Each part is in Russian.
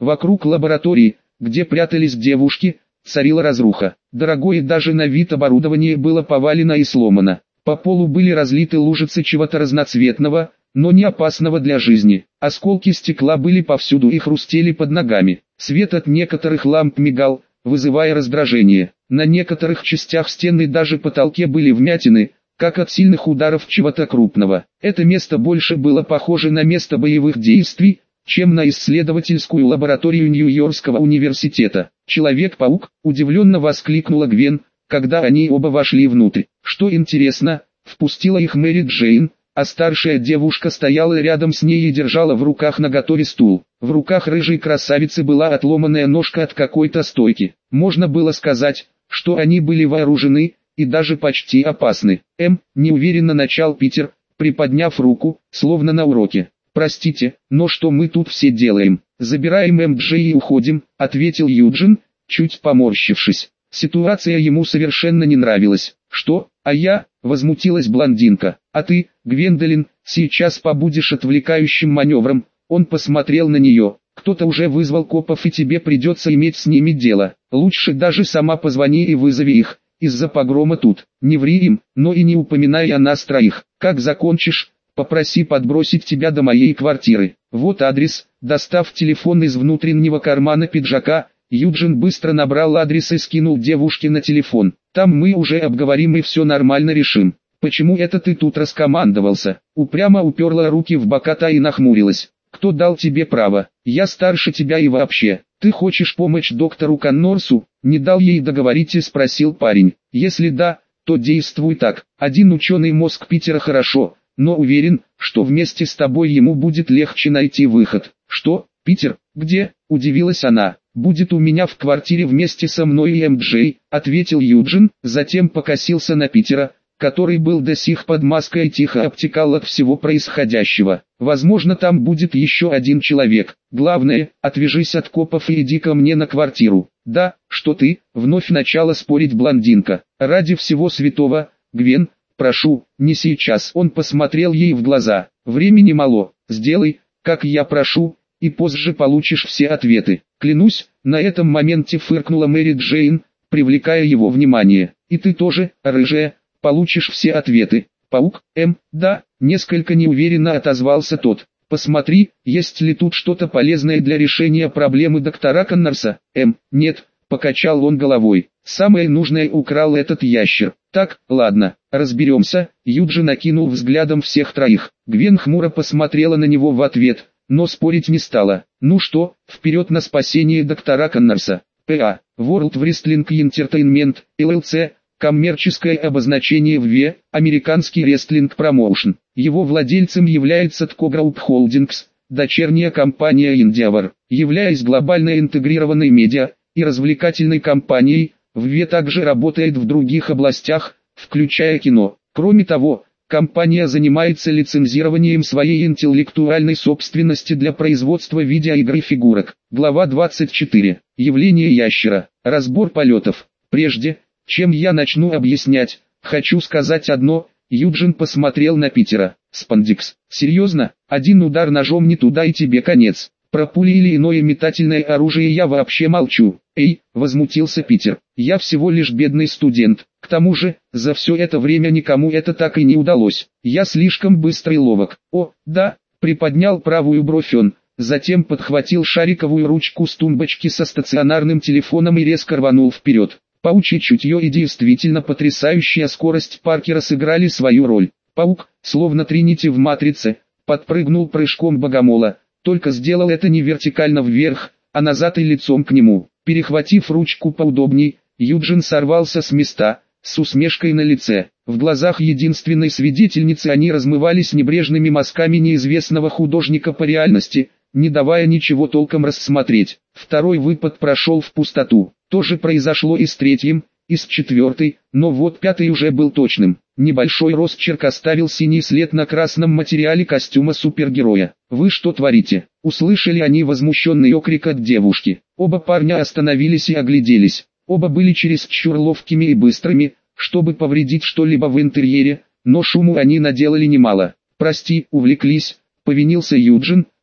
Вокруг лаборатории, где прятались девушки, царила разруха. Дорогое даже на вид оборудование было повалено и сломано. По полу были разлиты лужицы чего-то разноцветного, но не опасного для жизни. Осколки стекла были повсюду и хрустели под ногами. Свет от некоторых ламп мигал, вызывая раздражение. На некоторых частях стен и даже потолке были вмятины, как от сильных ударов чего-то крупного. Это место больше было похоже на место боевых действий, чем на исследовательскую лабораторию Нью-Йоркского университета. «Человек-паук», удивленно воскликнула Гвен, когда они оба вошли внутрь. Что интересно, впустила их Мэри Джейн, а старшая девушка стояла рядом с ней и держала в руках наготове стул. В руках рыжей красавицы была отломанная ножка от какой-то стойки. Можно было сказать, что они были вооружены, и даже почти опасны. Неуверенно начал Питер, приподняв руку, словно на уроке. «Простите, но что мы тут все делаем? Забираем МДЖ и уходим», — ответил Юджин, чуть поморщившись. Ситуация ему совершенно не нравилась. «Что? А я?» — возмутилась блондинка. «А ты, Гвендолин, сейчас побудешь отвлекающим маневром». Он посмотрел на нее. «Кто-то уже вызвал копов и тебе придется иметь с ними дело. Лучше даже сама позвони и вызови их. Из-за погрома тут. Не ври им, но и не упоминай о нас троих. Как закончишь, попроси подбросить тебя до моей квартиры. Вот адрес». Достав телефон из внутреннего кармана пиджака, Юджин быстро набрал адрес и скинул девушке на телефон. «Там мы уже обговорим и все нормально решим». «Почему это ты тут раскомандовался?» Упрямо уперла руки в бока та и нахмурилась. «Кто дал тебе право? Я старше тебя и вообще. Ты хочешь помочь доктору Коннорсу?» Не дал ей договорить и спросил парень. «Если да, то действуй так. Один ученый мозг Питера хорошо, но уверен, что вместе с тобой ему будет легче найти выход». «Что? Питер? Где?» – удивилась она. «Будет у меня в квартире вместе со мной и МДЖ», – ответил Юджин, затем покосился на Питера, который был до сих под маской и тихо обтекал от всего происходящего. «Возможно, там будет еще один человек. Главное, отвяжись от копов и иди ко мне на квартиру». «Да, что ты?» – вновь начала спорить блондинка. «Ради всего святого, Гвен, прошу, не сейчас». Он посмотрел ей в глаза. «Времени мало. Сделай, как я прошу, и позже получишь все ответы». «Клянусь», — на этом моменте фыркнула Мэри Джейн, привлекая его внимание. «И ты тоже, рыжая, получишь все ответы». «Паук, да», — несколько неуверенно отозвался тот. «Посмотри, есть ли тут что-то полезное для решения проблемы доктора Коннорса». «Нет», — покачал он головой. «Самое нужное украл этот ящер». «Так, ладно, разберемся». Юджин накинул взглядом всех троих. Гвен хмуро посмотрела на него в ответ, но спорить не стала. «Ну что, вперед на спасение доктора Коннорса». ПА. World Wrestling Entertainment, LLC, коммерческое обозначение ВВЕ, американский рестлинг промоушен. Его владельцем является TCO Group Holdings, дочерняя компания Endeavor. Являясь глобально интегрированной медиа и развлекательной компанией, ВВЕ также работает в других областях, включая кино. Кроме того, компания занимается лицензированием своей интеллектуальной собственности для производства видеоигр и фигурок. Глава 24. Явление ящера. Разбор полетов. Прежде, чем я начну объяснять, хочу сказать одно. Юджин посмотрел на Питера. «Спандикс, серьезно? Один удар ножом не туда и тебе конец. Про пули или иное метательное оружие я вообще молчу». «Эй», — возмутился Питер, — «я всего лишь бедный студент. К тому же, за все это время никому это так и не удалось. Я слишком быстрый и ловок». «О, да», — приподнял правую бровь он, затем подхватил шариковую ручку с тумбочки со стационарным телефоном и резко рванул вперед. Паучье чутье и действительно потрясающая скорость Паркера сыграли свою роль. Паук, словно Тринити в «Матрице», подпрыгнул прыжком богомола, только сделал это не вертикально вверх, а назад и лицом к нему. Перехватив ручку поудобней, Юджин сорвался с места, с усмешкой на лице. В глазах единственной свидетельницы они размывались небрежными мазками неизвестного художника по реальности, не давая ничего толком рассмотреть. Второй выпад прошел в пустоту. То же произошло и с третьим, и с четвертой, но вот пятый уже был точным. Небольшой росчерк оставил синий след на красном материале костюма супергероя. «Вы что творите?» — услышали они возмущенный окрик от девушки. Оба парня остановились и огляделись. Оба были чересчур ловкими и быстрыми, чтобы повредить что-либо в интерьере, но шуму они наделали немало. «Прости, увлеклись», — повинился Юджин,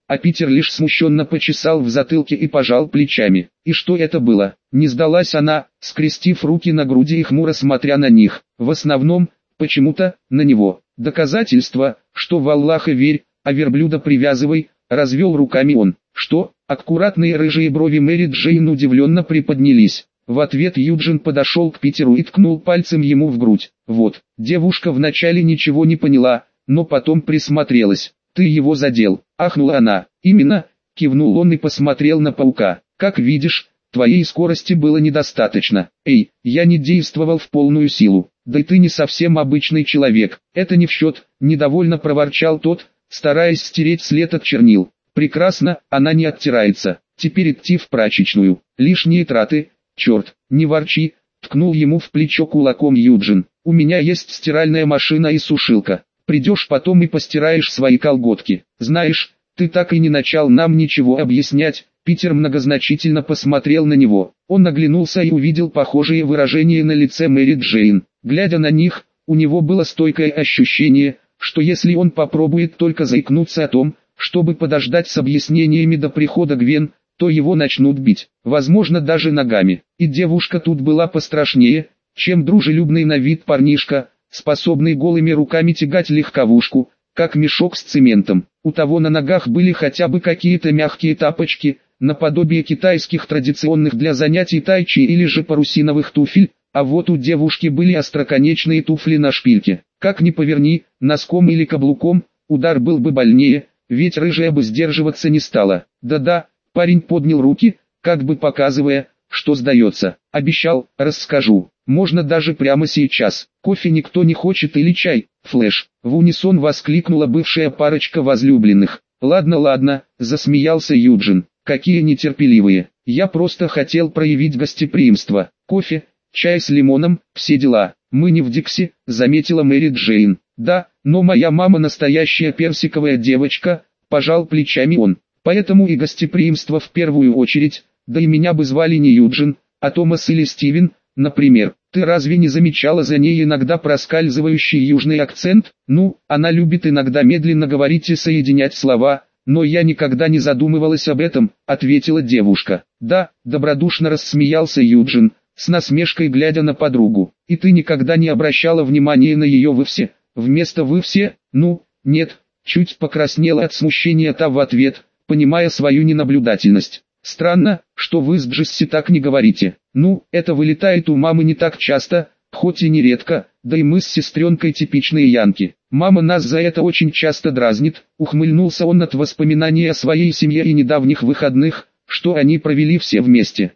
а Питер лишь смущенно почесал в затылке и пожал плечами. И что это было? Не сдалась она, скрестив руки на груди и хмуро смотря на них. В основном, почему-то, на него. Доказательство, что в Аллаха верь, а верблюда привязывай, развел руками он. Что? Аккуратные рыжие брови Мэри Джейн удивленно приподнялись. В ответ Юджин подошел к Питеру и ткнул пальцем ему в грудь. Вот, девушка вначале ничего не поняла, но потом присмотрелась. «Ты его задел», — ахнула она. «Именно», — кивнул он и посмотрел на паука. «Как видишь, твоей скорости было недостаточно. Эй, я не действовал в полную силу. Да и ты не совсем обычный человек. Это не в счет», — недовольно проворчал тот, стараясь стереть след от чернил. «Прекрасно, она не оттирается. Теперь идти в прачечную. Лишние траты. Черт, не ворчи», — ткнул ему в плечо кулаком Юджин. «У меня есть стиральная машина и сушилка. Придешь потом и постираешь свои колготки. Знаешь, ты так и не начал нам ничего объяснять». Питер многозначительно посмотрел на него. Он оглянулся и увидел похожие выражения на лице Мэри Джейн. Глядя на них, у него было стойкое ощущение, что если он попробует только заикнуться о том, чтобы подождать с объяснениями до прихода Гвен, то его начнут бить, возможно даже ногами. И девушка тут была пострашнее, чем дружелюбный на вид парнишка, способный голыми руками тягать легковушку, как мешок с цементом. У того на ногах были хотя бы какие-то мягкие тапочки, наподобие китайских традиционных для занятий тайчи или же парусиновых туфель, а вот у девушки были остроконечные туфли на шпильке. Как ни поверни, носком или каблуком, удар был бы больнее, ведь рыжая бы сдерживаться не стала. Да-да, парень поднял руки, как бы показывая, что сдается. Обещал, расскажу. Можно даже прямо сейчас. Кофе никто не хочет или чай? Флэш. В унисон воскликнула бывшая парочка возлюбленных. Ладно, ладно, засмеялся Юджин. Какие нетерпеливые. Я просто хотел проявить гостеприимство. Кофе, чай с лимоном, все дела. Мы не в Дикси, заметила Мэри Джейн. Да, но моя мама настоящая персиковая девочка, пожал плечами он. Поэтому и гостеприимство в первую очередь, да и меня бы звали не Юджин, а Томас или Стивен, например. Ты разве не замечала за ней иногда проскальзывающий южный акцент? Ну, она любит иногда медленно говорить и соединять слова, но я никогда не задумывалась об этом, ответила девушка. Да, добродушно рассмеялся Юджин, с насмешкой глядя на подругу. И ты никогда не обращала внимания на ее «вы все», вместо «вы все», ну, нет, чуть покраснела от смущения та в ответ, понимая свою ненаблюдательность. Странно, что вы с Джесси так не говорите. Ну, это вылетает у мамы не так часто, хоть и нередко, да и мы с сестренкой типичные янки. Мама нас за это очень часто дразнит, ухмыльнулся он от воспоминаний о своей семье и недавних выходных, что они провели все вместе.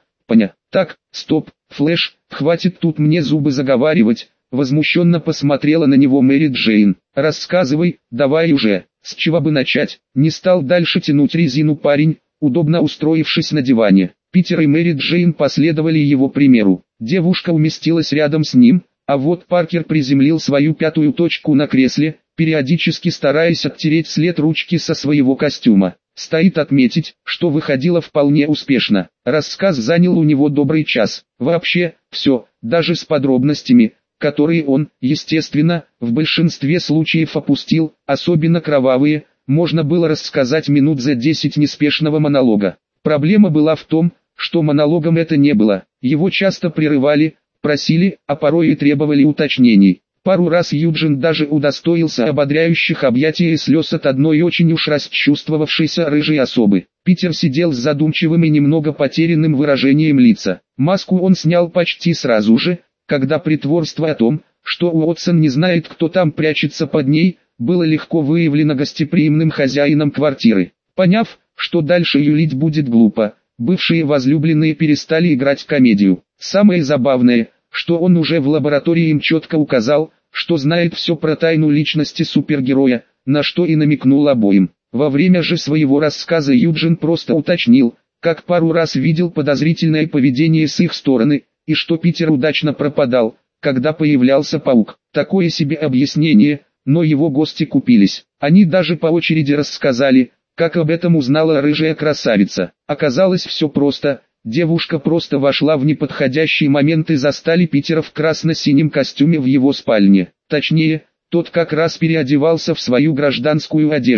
Так, стоп, Флэш, хватит тут мне зубы заговаривать, возмущенно посмотрела на него Мэри Джейн. Рассказывай, давай уже, с чего бы начать? Не стал дальше тянуть резину парень, удобно устроившись на диване. Питер и Мэри Джейн последовали его примеру. Девушка уместилась рядом с ним, а вот Паркер приземлил свою пятую точку на кресле, периодически стараясь оттереть след ручки со своего костюма. Стоит отметить, что выходило вполне успешно. Рассказ занял у него добрый час. Вообще, все, даже с подробностями, которые он, естественно, в большинстве случаев опустил, особенно кровавые, можно было рассказать минут за 10 неспешного монолога. Проблема была в том, что монологом это не было. Его часто прерывали, просили, а порой и требовали уточнений. Пару раз Юджин даже удостоился ободряющих объятий и слез от одной очень уж расчувствовавшейся рыжей особы. Питер сидел с задумчивым и немного потерянным выражением лица. Маску он снял почти сразу же, когда притворство о том, что Уотсон не знает, кто там прячется под ней, было легко выявлено гостеприимным хозяином квартиры. Поняв, что дальше юлить будет глупо, бывшие возлюбленные перестали играть комедию. Самое забавное, что он уже в лаборатории им четко указал, что знает все про тайну личности супергероя, на что и намекнул обоим. Во время же своего рассказа Юджин просто уточнил, как пару раз видел подозрительное поведение с их стороны, и что Питер удачно пропадал, когда появлялся паук. Такое себе объяснение, но его гости купились. Они даже по очереди рассказали, как об этом узнала рыжая красавица. Оказалось все просто. Девушка просто вошла в неподходящий момент и застали Питера в красно-синем костюме в его спальне. Точнее, тот как раз переодевался в свою гражданскую одежду.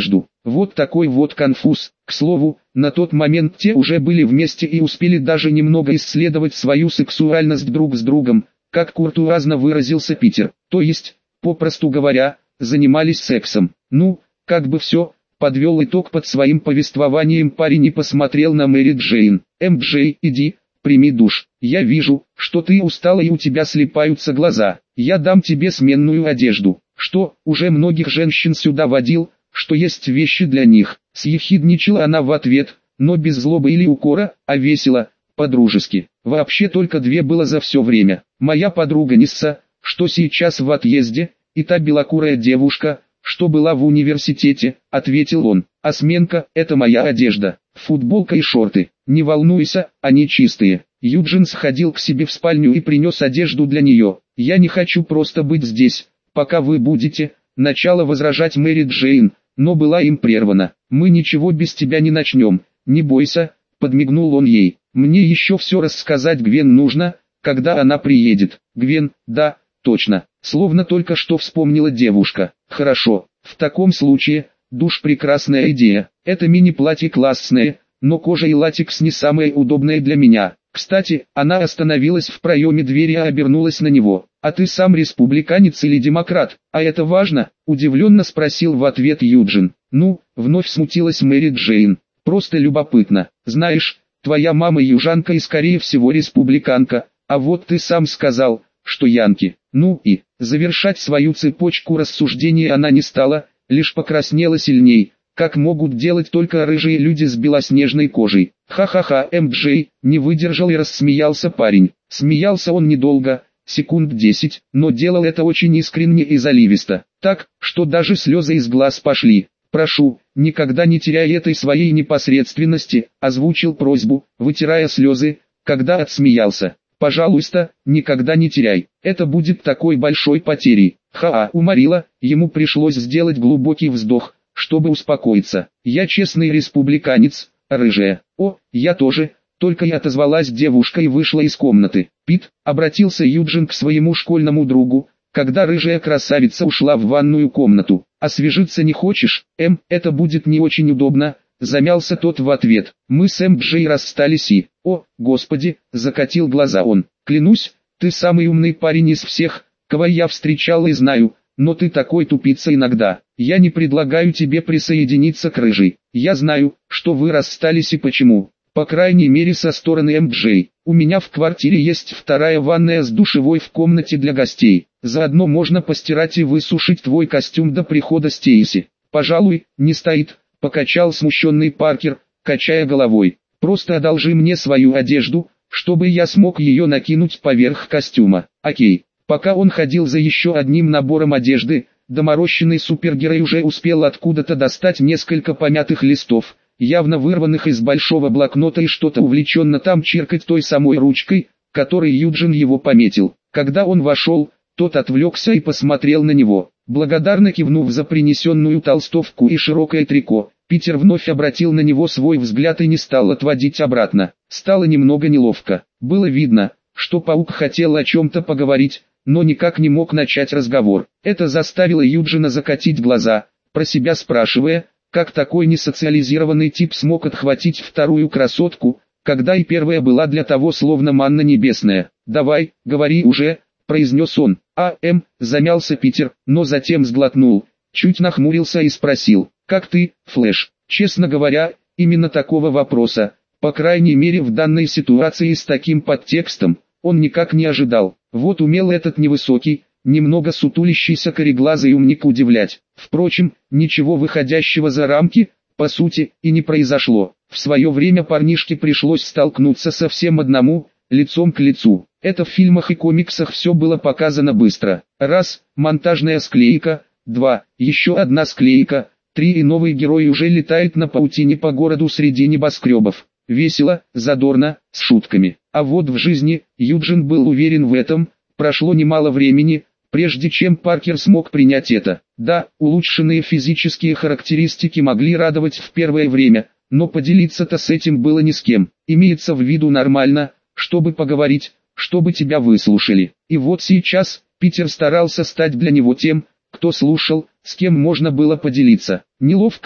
Вот такой вот конфуз. К слову, на тот момент те уже были вместе и успели даже немного исследовать свою сексуальность друг с другом, как куртуазно выразился Питер. То есть, попросту говоря, занимались сексом. Ну, как бы все, подвел итог под своим повествованием парень и посмотрел на Мэри Джейн. «Джей, иди, прими душ. Я вижу, что ты устала и у тебя слипаются глаза. Я дам тебе сменную одежду. Что, уже многих женщин сюда водил, что есть вещи для них?» Съехидничала она в ответ, но без злобы или укора, а весело, по-дружески. Вообще только две было за все время. Моя подруга Нисса, что сейчас в отъезде, и та белокурая девушка, что была в университете, ответил он. А сменка – это моя одежда, футболка и шорты. Не волнуйся, они чистые. Юджин сходил к себе в спальню и принес одежду для нее. Я не хочу просто быть здесь, пока вы будете. Начала возражать Мэри Джейн, но была им прервана. Мы ничего без тебя не начнем, не бойся, подмигнул он ей. Мне еще все рассказать Гвен нужно, когда она приедет. Гвен, да, точно, словно только что вспомнила девушка. Хорошо, в таком случае, душ прекрасная идея. Это мини-платье классное, но кожа и латекс не самое удобное для меня. Кстати, она остановилась в проеме двери и обернулась на него. «А ты сам республиканец или демократ? А это важно?» – удивленно спросил в ответ Юджин. «Ну», – вновь смутилась Мэри Джейн. «Просто любопытно. Знаешь, твоя мама южанка и скорее всего республиканка, а вот ты сам сказал, что янки». Ну и, завершать свою цепочку рассуждений она не стала, лишь покраснела сильней, как могут делать только рыжие люди с белоснежной кожей. «Ха-ха-ха, Джей», не выдержал и рассмеялся парень. Смеялся он недолго, секунд 10, но делал это очень искренне и заливисто, так, что даже слезы из глаз пошли. «Прошу, никогда не теряй этой своей непосредственности», озвучил просьбу, вытирая слезы, когда отсмеялся. «Пожалуйста, никогда не теряй, это будет такой большой потерей». Уморила, ему пришлось сделать глубокий вздох, чтобы успокоиться. «Я честный республиканец, рыжая». «О, я тоже», только и отозвалась девушка и вышла из комнаты. «Пит», обратился Юджин к своему школьному другу, когда рыжая красавица ушла в ванную комнату. «Освежиться не хочешь? Это будет не очень удобно», замялся тот в ответ. «Мы с Джей расстались и...» «О, господи», закатил глаза он. «Клянусь, ты самый умный парень из всех, кого я встречал и знаю, но ты такой тупица иногда. Я не предлагаю тебе присоединиться к рыжей. Я знаю, что вы расстались и почему. По крайней мере со стороны Джей. У меня в квартире есть вторая ванная с душевой в комнате для гостей. Заодно можно постирать и высушить твой костюм до прихода Стейси». «Пожалуй, не стоит», покачал смущенный Паркер, качая головой. «Просто одолжи мне свою одежду, чтобы я смог ее накинуть поверх костюма». «Окей». Пока он ходил за еще одним набором одежды, доморощенный супергерой уже успел откуда-то достать несколько помятых листов, явно вырванных из большого блокнота, и что-то увлеченно там чиркать той самой ручкой, которой Юджин его пометил. Когда он вошел, тот отвлекся и посмотрел на него. Благодарно кивнув за принесенную толстовку и широкое трико, Питер вновь обратил на него свой взгляд и не стал отводить обратно. Стало немного неловко. Было видно, что паук хотел о чем-то поговорить, но никак не мог начать разговор. Это заставило Юджина закатить глаза, про себя спрашивая, как такой несоциализированный тип смог отхватить вторую красотку, когда и первая была для того словно манна небесная. «Давай, говори уже», произнес он. Замялся Питер, но затем сглотнул, чуть нахмурился и спросил: «Как ты, Флэш?» Честно говоря, именно такого вопроса, по крайней мере в данной ситуации с таким подтекстом, он никак не ожидал. Вот умел этот невысокий, немного сутулящийся кореглазый умник удивлять. Впрочем, ничего выходящего за рамки, по сути, и не произошло. В свое время парнишке пришлось столкнуться совсем одному, лицом к лицу. Это в фильмах и комиксах все было показано быстро. Раз, монтажная склейка, два, еще одна склейка, три, и новый герой уже летает на паутине по городу среди небоскребов. Весело, задорно, с шутками. А вот в жизни, Юджин был уверен в этом, прошло немало времени, прежде чем Паркер смог принять это. Да, улучшенные физические характеристики могли радовать в первое время, но поделиться-то с этим было ни с кем. Имеется в виду нормально, чтобы поговорить, чтобы тебя выслушали. И вот сейчас, Питер старался стать для него тем, кто слушал, с кем можно было поделиться. Неловко,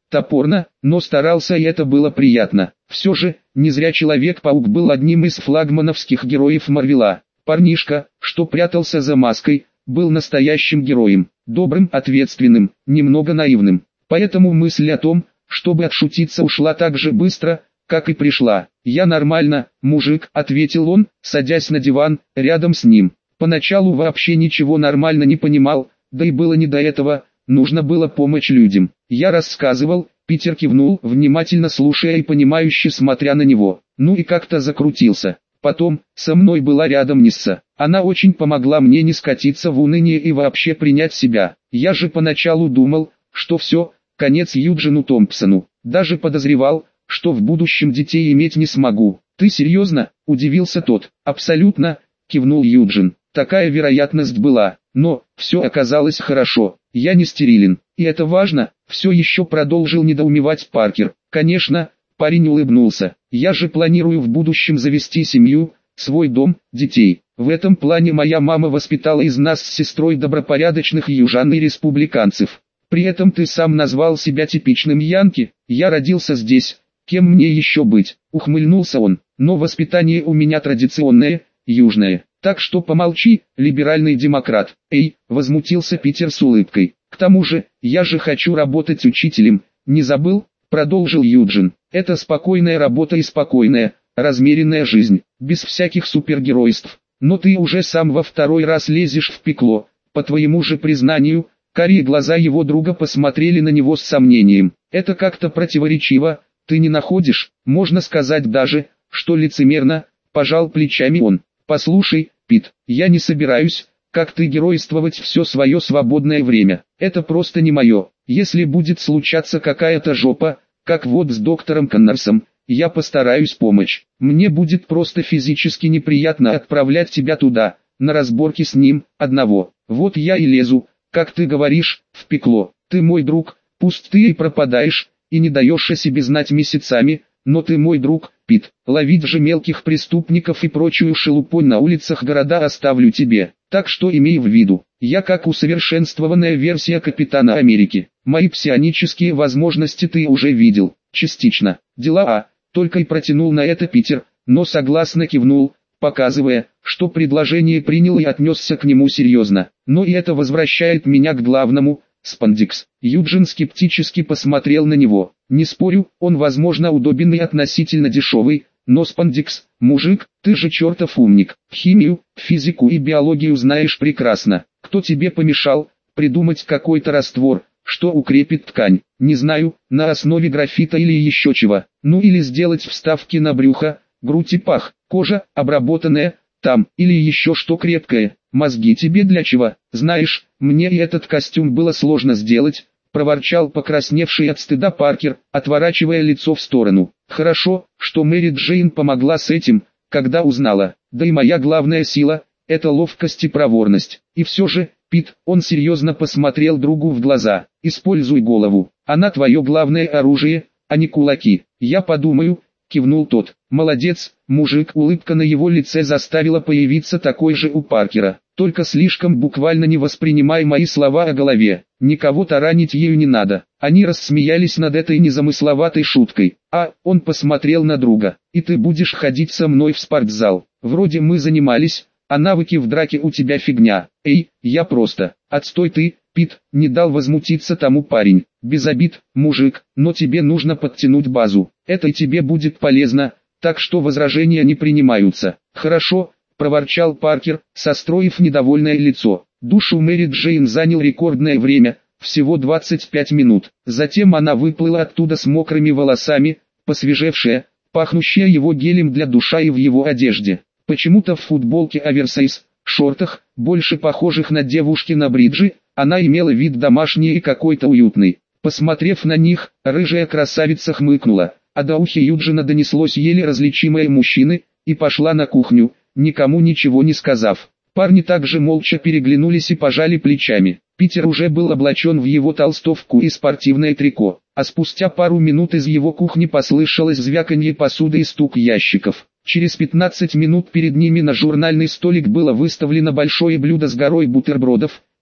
топорно, но старался, и это было приятно. Все же, не зря Человек-паук был одним из флагмановских героев Марвела. Парнишка, что прятался за маской, был настоящим героем, добрым, ответственным, немного наивным. Поэтому мысль о том, чтобы отшутиться, ушла так же быстро, как и пришла. «Я нормально, мужик», — ответил он, садясь на диван, рядом с ним. Поначалу вообще ничего нормально не понимал, да и было не до этого, нужно было помочь людям. Я рассказывал, Питер кивнул, внимательно слушая и понимающе смотря на него. Ну и как-то закрутился. Потом, со мной была рядом Нисса. Она очень помогла мне не скатиться в уныние и вообще принять себя. Я же поначалу думал, что все, конец Юджину Томпсону. Даже подозревал, что в будущем детей иметь не смогу. «Ты серьезно?» – удивился тот. «Абсолютно», – кивнул Юджин. «Такая вероятность была, но все оказалось хорошо. Я не стерилен, и это важно», – все еще продолжил недоумевать Паркер. «Конечно», – парень улыбнулся. «Я же планирую в будущем завести семью, свой дом, детей. В этом плане моя мама воспитала из нас с сестрой добропорядочных южан и республиканцев. При этом ты сам назвал себя типичным янки. Я родился здесь. Кем мне еще быть?» — ухмыльнулся он. «Но воспитание у меня традиционное, южное. Так что помолчи, либеральный демократ». «Эй», — возмутился Питер с улыбкой. «К тому же, я же хочу работать учителем. Не забыл?» — продолжил Юджин. «Это спокойная работа и спокойная, размеренная жизнь, без всяких супергеройств. Но ты уже сам во второй раз лезешь в пекло. По твоему же признанию». Карие глаза его друга посмотрели на него с сомнением. «Это как-то противоречиво. Ты не находишь?» «Можно сказать даже, что лицемерно», — пожал плечами он. «Послушай, Пит, я не собираюсь, как ты, геройствовать все свое свободное время. Это просто не мое. Если будет случаться какая-то жопа, как вот с доктором Коннорсом, я постараюсь помочь. Мне будет просто физически неприятно отправлять тебя туда, на разборки с ним, одного. Вот я и лезу, как ты говоришь, в пекло. Ты мой друг, пусть ты и пропадаешь, и не даешь о себе знать месяцами, но ты мой друг, Пит. Ловить же мелких преступников и прочую шелупонь на улицах города оставлю тебе. Так что имей в виду, я как усовершенствованная версия Капитана Америки. Мои псионические возможности ты уже видел, частично. Дела только и протянул на это Питер, но согласно кивнул, показывая, что предложение принял и отнесся к нему серьезно. Но и это возвращает меня к главному. Спандикс. Юджин скептически посмотрел на него. «Не спорю, он возможно удобен и относительно дешевый, но спандикс, мужик, ты же чертов умник. Химию, физику и биологию знаешь прекрасно. Кто тебе помешал придумать какой-то раствор, что укрепит ткань? Не знаю, на основе графита или еще чего. Ну или сделать вставки на брюхо, грудь и пах, кожа, обработанная, там, или еще что крепкое. Мозги тебе для чего? Знаешь, мне и этот костюм было сложно сделать», — проворчал покрасневший от стыда Паркер, отворачивая лицо в сторону. «Хорошо, что Мэри Джейн помогла с этим, когда узнала. Да и моя главная сила — это ловкость и проворность. И все же, Пит», — он серьезно посмотрел другу в глаза, — «используй голову. Она твое главное оружие, а не кулаки». «Я подумаю», — кивнул тот. «Молодец, мужик». Улыбка на его лице заставила появиться такой же у Паркера. «Только слишком буквально не воспринимай мои слова о голове. Никого таранить ею не надо». Они рассмеялись над этой незамысловатой шуткой. Он посмотрел на друга. «И ты будешь ходить со мной в спортзал. Вроде мы занимались, а навыки в драке у тебя фигня. Эй, я просто...» «Отстой ты, Пит», — не дал возмутиться тому парень. «Без обид, мужик, но тебе нужно подтянуть базу. Это и тебе будет полезно, так что возражения не принимаются». «Хорошо», — проворчал Паркер, состроив недовольное лицо. Душ у Мэри Джейн занял рекордное время, всего 25 минут. Затем она выплыла оттуда с мокрыми волосами, посвежевшая, пахнущая его гелем для душа и в его одежде. Почему-то в футболке оверсайз, шортах, больше похожих на девушки на бриджи, она имела вид домашний и какой-то уютный. Посмотрев на них, рыжая красавица хмыкнула, а до ухи Юджина донеслось еле различимое «мужчины», и пошла на кухню, никому ничего не сказав. Парни также молча переглянулись и пожали плечами. Питер уже был облачен в его толстовку и спортивное трико, а спустя пару минут из его кухни послышалось звяканье посуды и стук ящиков. Через 15 минут перед ними на журнальный столик было выставлено большое блюдо с горой бутербродов,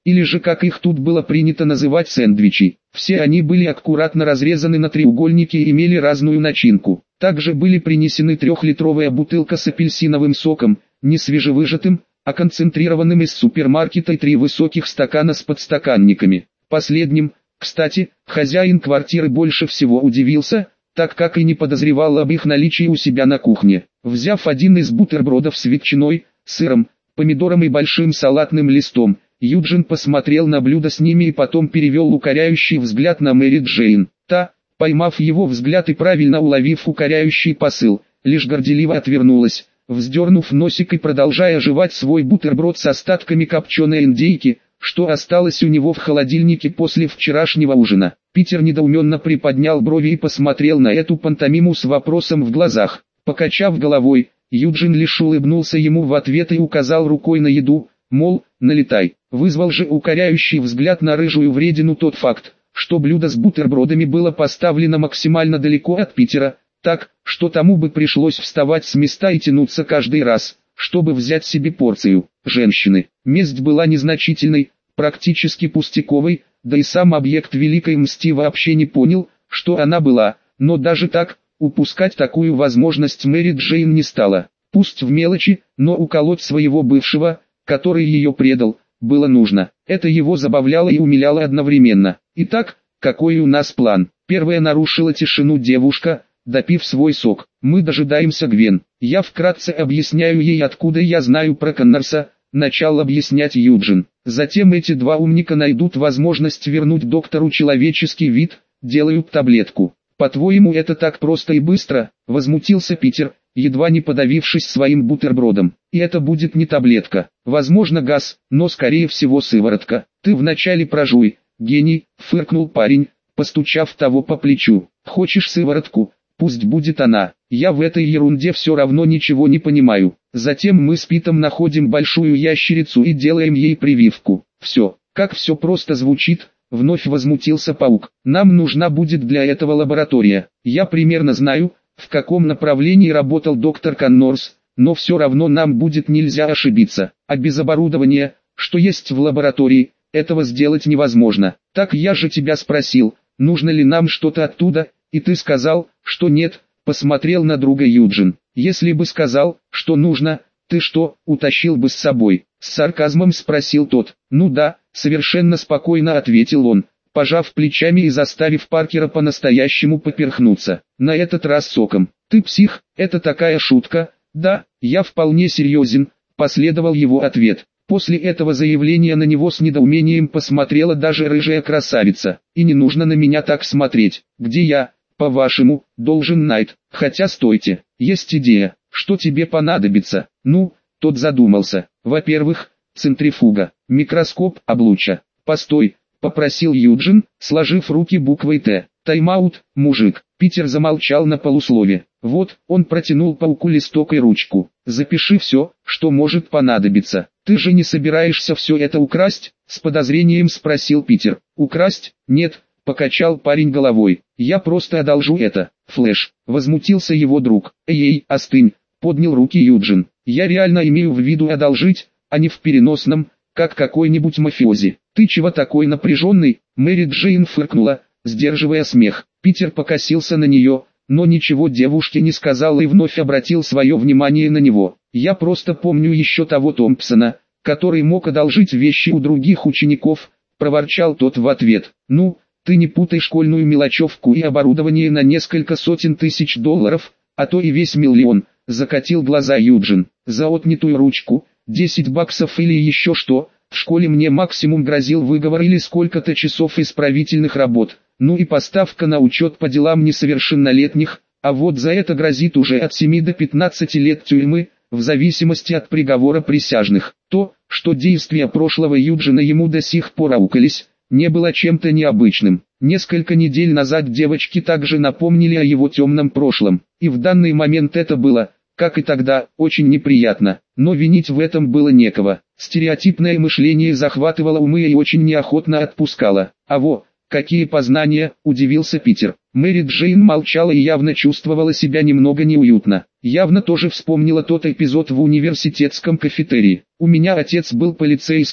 или же как их тут было принято называть сэндвичи. Все они были аккуратно разрезаны на треугольники и имели разную начинку. Также были принесены 3-литровая бутылка с апельсиновым соком, не свежевыжатым, а концентрированным из супермаркета, и 3 высоких стакана с подстаканниками. Последним, кстати, хозяин квартиры больше всего удивился, так как и не подозревал об их наличии у себя на кухне. Взяв один из бутербродов с ветчиной, сыром, помидором и большим салатным листом, Юджин посмотрел на блюдо с ними и потом перевел укоряющий взгляд на Мэри Джейн. Та, поймав его взгляд и правильно уловив укоряющий посыл, лишь горделиво отвернулась, вздернув носик и продолжая жевать свой бутерброд с остатками копченой индейки, что осталось у него в холодильнике после вчерашнего ужина. Питер недоуменно приподнял брови и посмотрел на эту пантомиму с вопросом в глазах. Покачав головой, Юджин лишь улыбнулся ему в ответ и указал рукой на еду, мол, налетай. Вызвал же укоряющий взгляд на рыжую вредину тот факт, что блюдо с бутербродами было поставлено максимально далеко от Питера, так, что тому бы пришлось вставать с места и тянуться каждый раз, чтобы взять себе порцию. Женщины. Месть была незначительной, практически пустяковой, да и сам объект великой мсти вообще не понял, что она была, но даже так, упускать такую возможность Мэри Джейн не стала. Пусть в мелочи, но уколоть своего бывшего, который ее предал, было нужно. Это его забавляло и умиляло одновременно. Итак, какой у нас план? Первая нарушила тишину девушка, допив свой сок. Мы дожидаемся Гвен. Я вкратце объясняю ей, откуда я знаю про Коннорса, начал объяснять Юджин. Затем эти два умника найдут возможность вернуть доктору человеческий вид, делают таблетку. По-твоему, это так просто и быстро? Возмутился Питер, едва не подавившись своим бутербродом. И это будет не таблетка. Возможно, газ, но скорее всего сыворотка. Ты вначале прожуй, гений, фыркнул парень, постучав того по плечу. Хочешь сыворотку? Пусть будет она. Я в этой ерунде все равно ничего не понимаю. Затем мы с Питом находим большую ящерицу и делаем ей прививку. Все, как все просто звучит. Вновь возмутился паук. Нам нужна будет для этого лаборатория. Я примерно знаю, в каком направлении работал доктор Коннорс, но все равно нам будет нельзя ошибиться. А без оборудования, что есть в лаборатории, этого сделать невозможно. Так я же тебя спросил, нужно ли нам что-то оттуда, и ты сказал, что нет, посмотрел на друга Юджин. Если бы сказал, что нужно, ты что, утащил бы с собой? С сарказмом спросил тот. Ну да, совершенно спокойно ответил он, пожав плечами и заставив Паркера по-настоящему поперхнуться. На этот раз соком. Ты псих, это такая шутка? Да, я вполне серьезен, последовал его ответ. После этого заявления на него с недоумением посмотрела даже рыжая красавица. И не нужно на меня так смотреть. Где я, по-вашему, должен Найт? Хотя стойте, есть идея, что тебе понадобится. Ну, тот задумался. Во-первых, центрифуга, микроскоп, облуча. Постой, попросил Юджин, сложив руки буквой «Т». Тайм-аут, мужик. Питер замолчал на полуслове. Вот, он протянул пауку листок и ручку. Запиши все, что может понадобиться. Ты же не собираешься все это украсть? С подозрением спросил Питер. Украсть? Нет, покачал парень головой. Я просто одолжу это. Флэш. Возмутился его друг. Эй, остынь, поднял руки Юджин. Я реально имею в виду одолжить, а не в переносном, как какой-нибудь мафиози. Ты чего такой напряженный? Мэри Джейн фыркнула, сдерживая смех. Питер покосился на нее, но ничего девушке не сказал и вновь обратил свое внимание на него. Я просто помню еще того Томпсона, который мог одолжить вещи у других учеников, проворчал тот в ответ. Ну, ты не путай школьную мелочевку и оборудование на несколько сотен тысяч долларов, а то и весь миллион, закатил глаза Юджин. За отнятую ручку, 10 баксов или еще что, в школе мне максимум грозил выговор или сколько-то часов исправительных работ. Ну и поставка на учет по делам несовершеннолетних, а вот за это грозит уже от 7 до 15 лет тюрьмы, в зависимости от приговора присяжных. То, что действия прошлого Юджина ему до сих пор аукались, не было чем-то необычным. Несколько недель назад девочки также напомнили о его темном прошлом, и в данный момент это было, как и тогда, очень неприятно, но винить в этом было некого. Стереотипное мышление захватывало умы и очень неохотно отпускало. А во, какие познания, удивился Питер. Мэри Джейн молчала и явно чувствовала себя немного неуютно. Явно тоже вспомнила тот эпизод в университетском кафетерии. У меня отец был полицейским,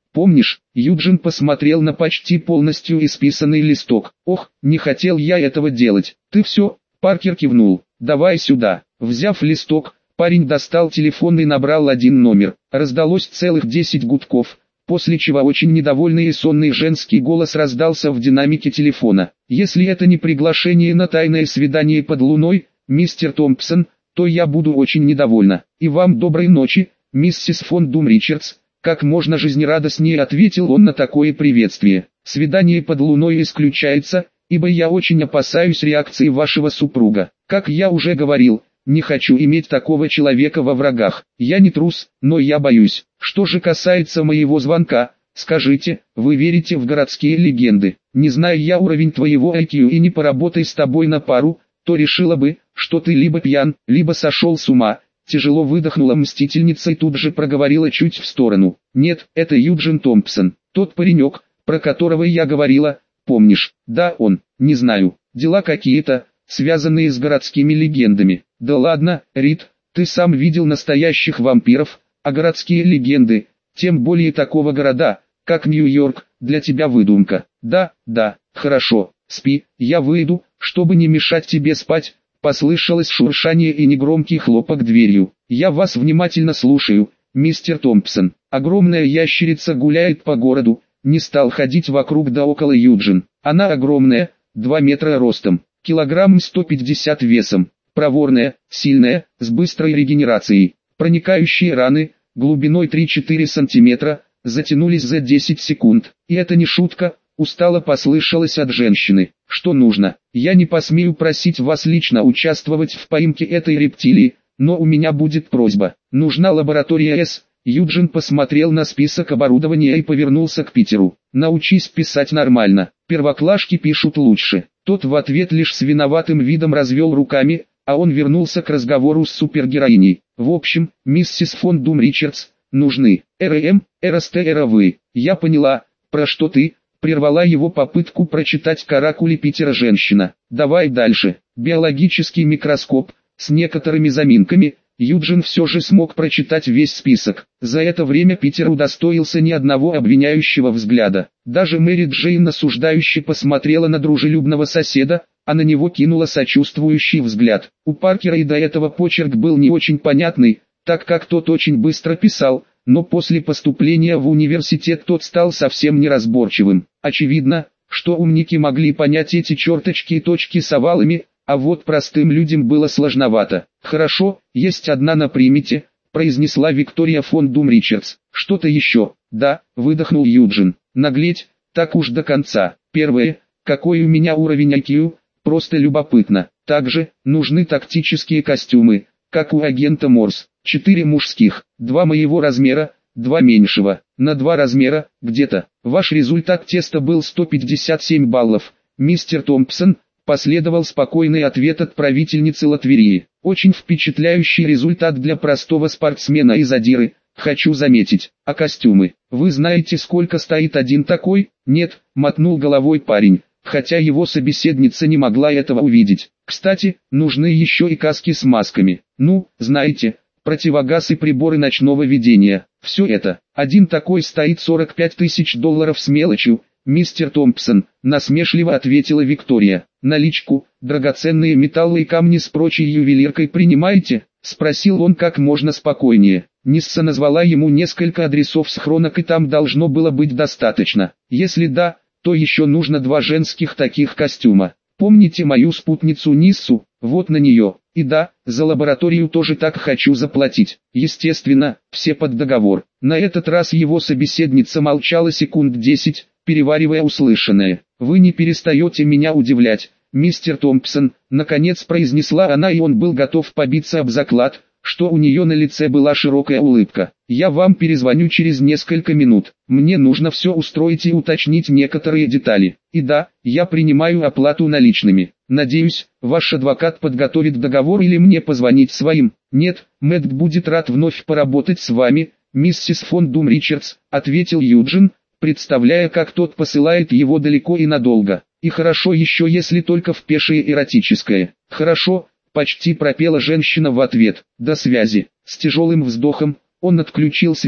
Помнишь? Юджин посмотрел на почти полностью исписанный листок. Ох, не хотел я этого делать. Ты все? Паркер кивнул. Давай сюда. Взяв листок, парень достал телефон и набрал один номер. Раздалось целых 10 гудков, после чего очень недовольный и сонный женский голос раздался в динамике телефона. Если это не приглашение на тайное свидание под луной, мистер Томпсон, то я буду очень недовольна. И вам доброй ночи, миссис фон Дум Ричардс. Как можно жизнерадостнее ответил он на такое приветствие. Свидание под луной исключается, ибо я очень опасаюсь реакции вашего супруга. Как я уже говорил, не хочу иметь такого человека во врагах. Я не трус, но я боюсь. Что же касается моего звонка, скажите, вы верите в городские легенды? Не зная я уровень твоего IQ и не поработай с тобой на пару, то решила бы, что ты либо пьян, либо сошел с ума. Тяжело выдохнула мстительница и тут же проговорила чуть в сторону. Нет, это Юджин Томпсон, тот паренек, про которого я говорила, помнишь? Да, он, не знаю, дела какие-то, связанные с городскими легендами. Да ладно, Рид, ты сам видел настоящих вампиров, а городские легенды, тем более такого города, как Нью-Йорк, для тебя выдумка. Да, хорошо, спи, я выйду, чтобы не мешать тебе спать. Послышалось шуршание и негромкий хлопок дверью. «Я вас внимательно слушаю, мистер Томпсон». Огромная ящерица гуляет по городу, не стал ходить вокруг да около Юджин. Она огромная, 2 метра ростом, килограмм 150 весом, проворная, сильная, с быстрой регенерацией. Проникающие раны, глубиной 3-4 сантиметра, затянулись за 10 секунд. И это не шутка. Устало послышалось от женщины. Что нужно? Я не посмею просить вас лично участвовать в поимке этой рептилии, но у меня будет просьба. Нужна лаборатория С. Юджин посмотрел на список оборудования и повернулся к Питеру. Научись писать нормально. Первоклашки пишут лучше. Тот в ответ лишь с виноватым видом развел руками, а он вернулся к разговору с супергероиней. В общем, миссис фон Дум Ричардс, нужны РМ, РСТ, РВ. Я поняла, про что ты. Прервала его попытку прочитать каракули Питера женщина. Давай дальше. Биологический микроскоп. С некоторыми заминками, Юджин все же смог прочитать весь список. За это время Питер удостоился ни одного обвиняющего взгляда. Даже Мэри Джейн осуждающе посмотрела на дружелюбного соседа, а на него кинула сочувствующий взгляд. У Паркера и до этого почерк был не очень понятный, так как тот очень быстро писал, но после поступления в университет тот стал совсем неразборчивым. Очевидно, что умники могли понять эти черточки и точки с овалами, а вот простым людям было сложновато. «Хорошо, есть одна на примете», — произнесла Виктория фон Дум Ричардс. «Что-то еще?» «Да», — выдохнул Юджин. «Наглеть, так уж до конца. Первое, какой у меня уровень IQ, просто любопытно. Также, нужны тактические костюмы, как у агента Морс. 4 мужских, 2 моего размера, 2 меньшего, на 2 размера, где-то. Ваш результат теста был 157 баллов, мистер Томпсон», последовал спокойный ответ от правительницы Латверии. «Очень впечатляющий результат для простого спортсмена и задиры, хочу заметить. А костюмы? Вы знаете, сколько стоит один такой?» «Нет», мотнул головой парень, хотя его собеседница не могла этого увидеть. «Кстати, нужны еще и каски с масками. Ну, знаете, противогаз и приборы ночного видения. Все это. Один такой стоит 45 тысяч долларов с мелочью, мистер Томпсон», насмешливо ответила Виктория. «Наличку, драгоценные металлы и камни с прочей ювелиркой принимаете?» Спросил он как можно спокойнее. Нисса назвала ему несколько адресов схронок и там должно было быть достаточно. Если да, то еще нужно 2 женских таких костюма. Помните мою спутницу Ниссу? Вот на нее. И да, за лабораторию тоже так хочу заплатить. Естественно, все под договор. На этот раз его собеседница молчала секунд 10, переваривая услышанное. «Вы не перестаете меня удивлять, мистер Томпсон», наконец произнесла она, и он был готов побиться об заклад, что у нее на лице была широкая улыбка. «Я вам перезвоню через несколько минут. Мне нужно все устроить и уточнить некоторые детали. И да, я принимаю оплату наличными. Надеюсь, ваш адвокат подготовит договор или мне позвонить своим?» «Нет, Мэтт будет рад вновь поработать с вами, миссис фон Дум Ричардс», ответил Юджин, представляя, как тот посылает его далеко и надолго. «И хорошо еще, если только в пешее эротическое». «Хорошо», почти пропела женщина в ответ. «До связи». С тяжелым вздохом, он отключил связь,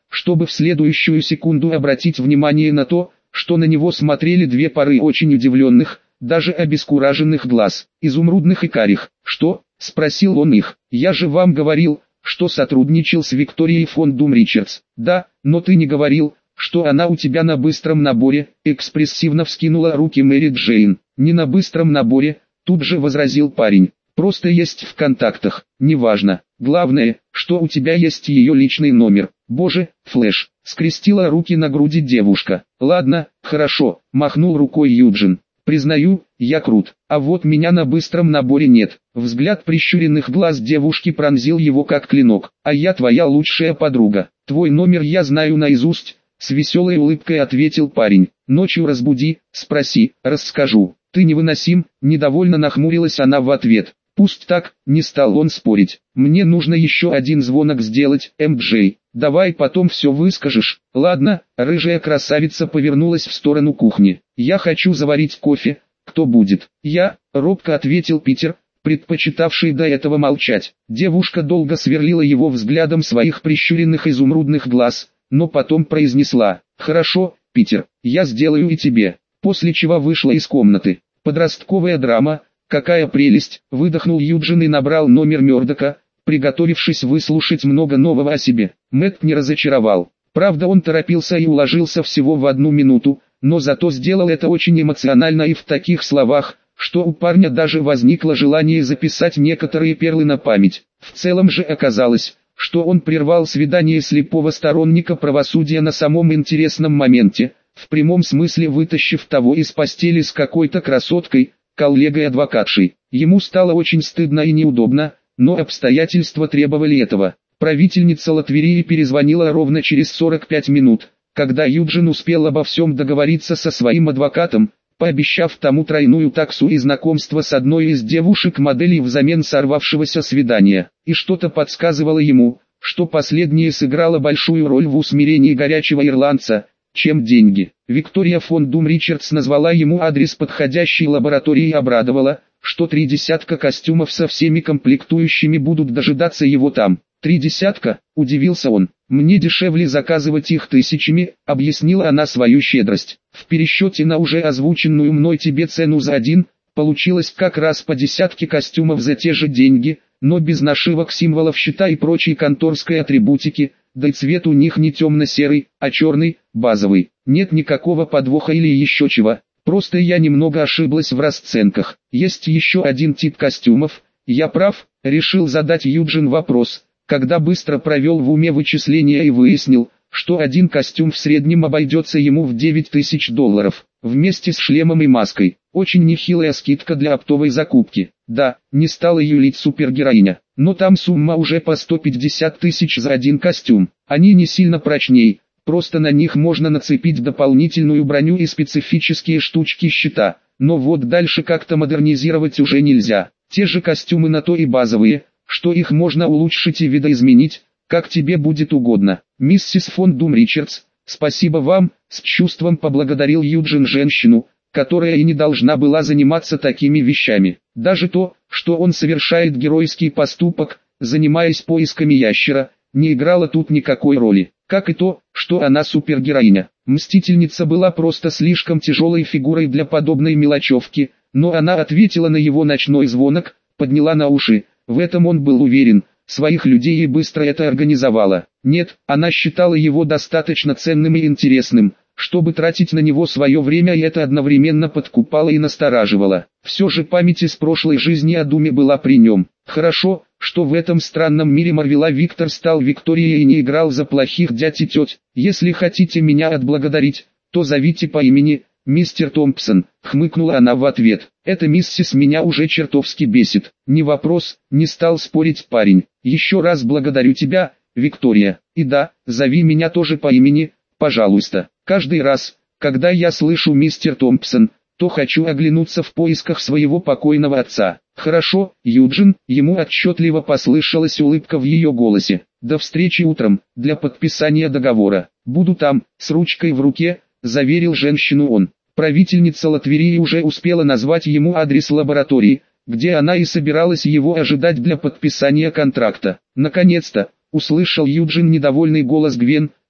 чтобы в следующую секунду обратить внимание на то, что на него смотрели две пары очень удивленных, даже обескураженных глаз, изумрудных и карих. «Что?» – спросил он их. «Я же вам говорил, что сотрудничал с Викторией фон Дум Ричардс». «Да, но ты не говорил, что она у тебя на быстром наборе», – экспрессивно вскинула руки Мэри Джейн. «Не на быстром наборе», – тут же возразил парень. «Просто есть в контактах, неважно. Главное, что у тебя есть ее личный номер». «Боже, Флэш», – скрестила руки на груди девушка. «Ладно, хорошо», – махнул рукой Юджин. «Признаю, я крут, а вот меня на быстром наборе нет». Взгляд прищуренных глаз девушки пронзил его как клинок. «А я твоя лучшая подруга. Твой номер я знаю наизусть», – с веселой улыбкой ответил парень. «Ночью разбуди, спроси, расскажу». «Ты невыносим», – недовольно нахмурилась она в ответ. «Пусть так», – не стал он спорить. «Мне нужно еще один звонок сделать, МДЖ. Давай потом все выскажешь». «Ладно», – рыжая красавица повернулась в сторону кухни. «Я хочу заварить кофе. Кто будет?» «Я», – робко ответил Питер, предпочитавший до этого молчать. Девушка долго сверлила его взглядом своих прищуренных изумрудных глаз, но потом произнесла: «Хорошо, Питер, я сделаю и тебе», после чего вышла из комнаты. Подростковая драма. «Какая прелесть!» – выдохнул Юджин и набрал номер Мёрдока, приготовившись выслушать много нового о себе. Мэтт не разочаровал. Правда, он торопился и уложился всего в 1 минуту, но зато сделал это очень эмоционально и в таких словах, что у парня даже возникло желание записать некоторые перлы на память. В целом же оказалось, что он прервал свидание слепого сторонника правосудия на самом интересном моменте, в прямом смысле вытащив того из постели с какой-то красоткой, коллегой-адвокатшей. Ему стало очень стыдно и неудобно, но обстоятельства требовали этого. Правительница Латверии перезвонила ровно через 45 минут, когда Юджин успел обо всем договориться со своим адвокатом, пообещав тому тройную таксу и знакомство с одной из девушек-моделей взамен сорвавшегося свидания. И что-то подсказывало ему, что последнее сыграло большую роль в усмирении горячего ирландца, чем деньги. Виктория фон Дум Ричардс назвала ему адрес подходящей лаборатории и обрадовала, что 3 десятка костюмов со всеми комплектующими будут дожидаться его там. 3 десятка, удивился он. «Мне дешевле заказывать их тысячами», объяснила она свою щедрость. «В пересчете на уже озвученную мной тебе цену за один, получилось как раз по десятке костюмов за те же деньги, но без нашивок, символов счета и прочей конторской атрибутики, да и цвет у них не темно-серый, а черный, базовый. Нет никакого подвоха или еще чего, просто я немного ошиблась в расценках. Есть еще один тип костюмов, я прав?» Решил задать Юджин вопрос, когда быстро провел в уме вычисления и выяснил, что один костюм в среднем обойдется ему в $9000, вместе с шлемом и маской. Очень нехилая скидка для оптовой закупки. Да, не стала юлить супергероиня, но там сумма уже по 150 000 за один костюм. Они не сильно прочней, просто на них можно нацепить дополнительную броню и специфические штучки щита, но вот дальше как-то модернизировать уже нельзя. Те же костюмы на то и базовые, что их можно улучшить и видоизменить, как тебе будет угодно. «Миссис фон Дум Ричардс, спасибо вам», с чувством поблагодарил Юджин женщину, которая и не должна была заниматься такими вещами. Даже то, что он совершает геройский поступок, занимаясь поисками ящера, не играло тут никакой роли. Как и то, что она супергероиня. Мстительница была просто слишком тяжелой фигурой для подобной мелочевки, но она ответила на его ночной звонок, подняла на уши. В этом он был уверен, своих людей и быстро это организовала. Нет, она считала его достаточно ценным и интересным, чтобы тратить на него свое время, и это одновременно подкупало и настораживало. Все же память из прошлой жизни о Думе была при нем. Хорошо, что в этом странном мире Марвела Виктор стал Викторией и не играл за плохих дядь и теть. «Если хотите меня отблагодарить, то зовите по имени, мистер Томпсон», хмыкнула она в ответ. «Эта миссис меня уже чертовски бесит». «Не вопрос», не стал спорить парень. «Еще раз благодарю тебя, Виктория. И да, зови меня тоже по имени, пожалуйста. Каждый раз, когда я слышу мистер Томпсон, то хочу оглянуться в поисках своего покойного отца». «Хорошо, Юджин», ему отчетливо послышалась улыбка в ее голосе. «До встречи утром, для подписания договора. Буду там, с ручкой в руке», заверил женщину он. Правительница Латверии уже успела назвать ему адрес лаборатории, где она и собиралась его ожидать для подписания контракта. Наконец-то, услышал Юджин недовольный голос Гвен,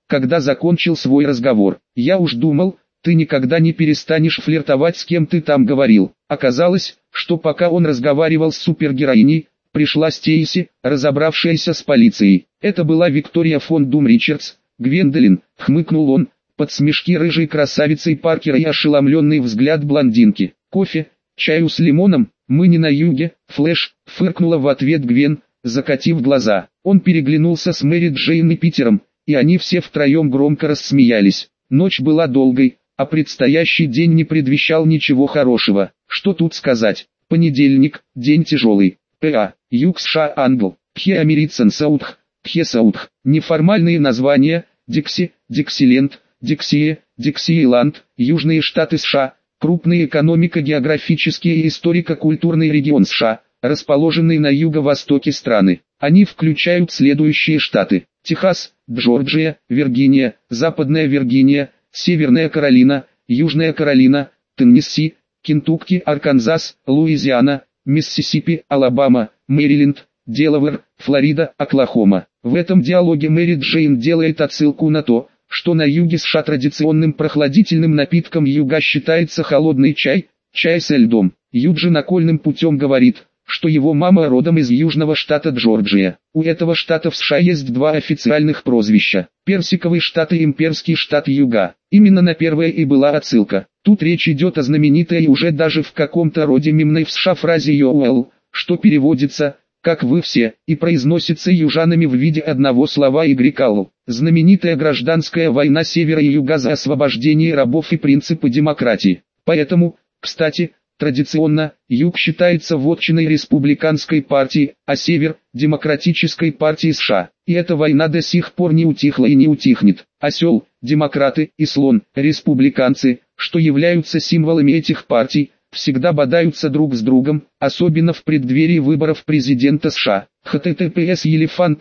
когда закончил свой разговор. «Я уж думал, ты никогда не перестанешь флиртовать с кем ты там говорил». Оказалось, что пока он разговаривал с супергероиней, пришла Стейси, разобравшаяся с полицией. Это была Виктория фон Дум Ричардс. «Гвендолин», — хмыкнул он, под смешки рыжей красавицей Паркера и ошеломленный взгляд блондинки. «Кофе, чаю с лимоном, мы не на юге, Флэш», — фыркнула в ответ Гвен, закатив глаза. Он переглянулся с Мэри Джейн и Питером, и они все втроем громко рассмеялись. Ночь была долгой, а предстоящий день не предвещал ничего хорошего. Что тут сказать? Понедельник, день тяжелый. П.А. Юг США Англ, Пхе Америцен Саутх, Пхе Саутх. Неформальные названия: Дикси, Диксиленд, Диксие, Диксиеланд, Южные Штаты США, крупный экономико-географический и историко-культурный регион США, расположенный на юго-востоке страны. Они включают следующие штаты: Техас, Джорджия, Виргиния, Западная Виргиния, Северная Каролина, Южная Каролина, Теннесси, Кентукки, Арканзас, Луизиана, Миссисипи, Алабама, Мэриленд, Делавэр, Флорида, Оклахома. В этом диалоге Мэри Джейн делает отсылку на то, что на юге США традиционным прохладительным напитком юга считается холодный чай, чай со льдом. Юджин окольным путем говорит, что его мама родом из южного штата Джорджия. У этого штата в США есть два официальных прозвища: Персиковый штат и Имперский штат Юга. Именно на первое и была отсылка. Тут речь идет о знаменитой и уже даже в каком-то роде мемной в США фразе «Йоуэлл», что переводится «как вы все», и произносится южанами в виде одного слова «игрекалл». Знаменитая гражданская война севера и юга за освобождение рабов и принципы демократии. Поэтому, кстати, традиционно, юг считается вотчиной республиканской партии, а север – демократической партии США. И эта война до сих пор не утихла и не утихнет. Осел – демократы, и слон – республиканцы, что являются символами этих партий, всегда бодаются друг с другом, особенно в преддверии выборов президента США. https Elefant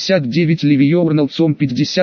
59 Leviornalcom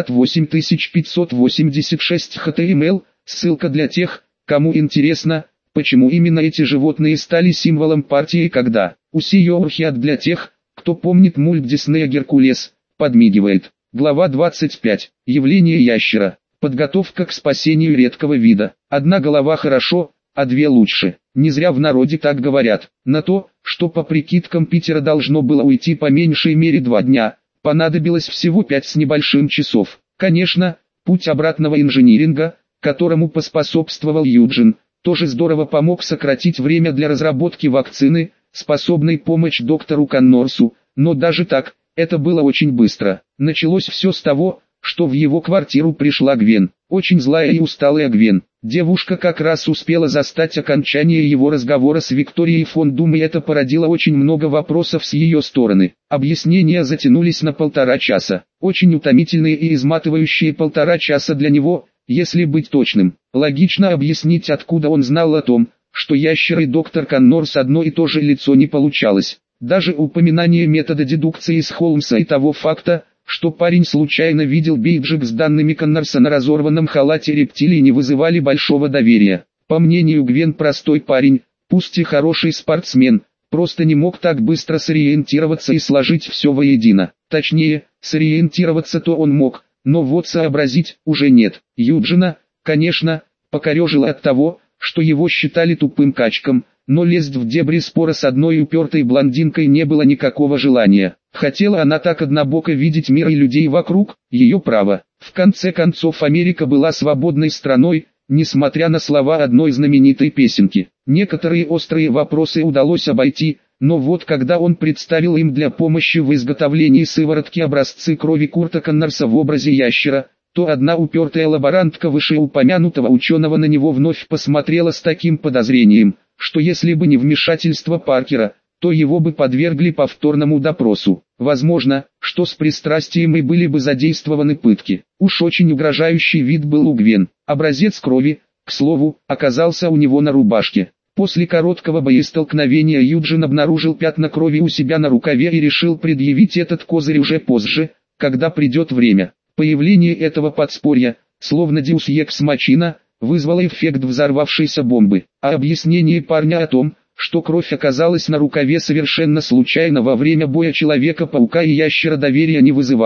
58586 html, ссылка для тех, кому интересно, почему именно эти животные стали символом партии и когда. Усиёрхиат для тех, кто помнит мульт Диснея «Геркулес», подмигивает. Глава 25. Явление ящера. Подготовка к спасению редкого вида. Одна голова хорошо, а две лучше. Не зря в народе так говорят. На то, что по прикидкам Питера должно было уйти по меньшей мере 2 дня, понадобилось всего 5 с небольшим часов. Конечно, путь обратного инжиниринга, которому поспособствовал Юджин, тоже здорово помог сократить время для разработки вакцины, способной помочь доктору Коннорсу, но даже так, это было очень быстро. Началось все с того, что в его квартиру пришла Гвен, очень злая и усталая Гвен. Девушка как раз успела застать окончание его разговора с Викторией фон Дум, и это породило очень много вопросов с ее стороны. Объяснения затянулись на 1,5 часа. Очень утомительные и изматывающие 1,5 часа для него, если быть точным. Логично объяснить, откуда он знал о том, что ящер и доктор Коннорс одно и то же лицо, не получалось. Даже упоминание метода дедукции из Холмса и того факта, что парень случайно видел бейджик с данными Коннорса на разорванном халате рептилии, не вызывали большого доверия. По мнению Гвен, простой парень, пусть и хороший спортсмен, просто не мог так быстро сориентироваться и сложить все воедино. Точнее, сориентироваться-то он мог, но вот сообразить уже нет. Юджина, конечно, покорежило от того, что его считали тупым качком, но лезть в дебри спора с одной упертой блондинкой не было никакого желания. Хотела она так однобоко видеть мир и людей вокруг, ее право. В конце концов, Америка была свободной страной, несмотря на слова одной знаменитой песенки. Некоторые острые вопросы удалось обойти, но вот когда он представил им для помощи в изготовлении сыворотки образцы крови Курта Коннорса в образе ящера, то одна упертая лаборантка вышеупомянутого ученого на него вновь посмотрела с таким подозрением, что если бы не вмешательство Паркера, то его бы подвергли повторному допросу. Возможно, что с пристрастием и были бы задействованы пытки. Уж очень угрожающий вид был у Гвен. Образец крови, к слову, оказался у него на рубашке. После короткого боестолкновения Юджин обнаружил пятна крови у себя на рукаве и решил предъявить этот козырь уже позже, когда придет время. Появление этого подспорья, словно Deus Ex Machina, вызвало эффект взорвавшейся бомбы. А объяснение парня о том, что кровь оказалась на рукаве совершенно случайно во время боя Человека-паука и Ящера, доверия не вызывало.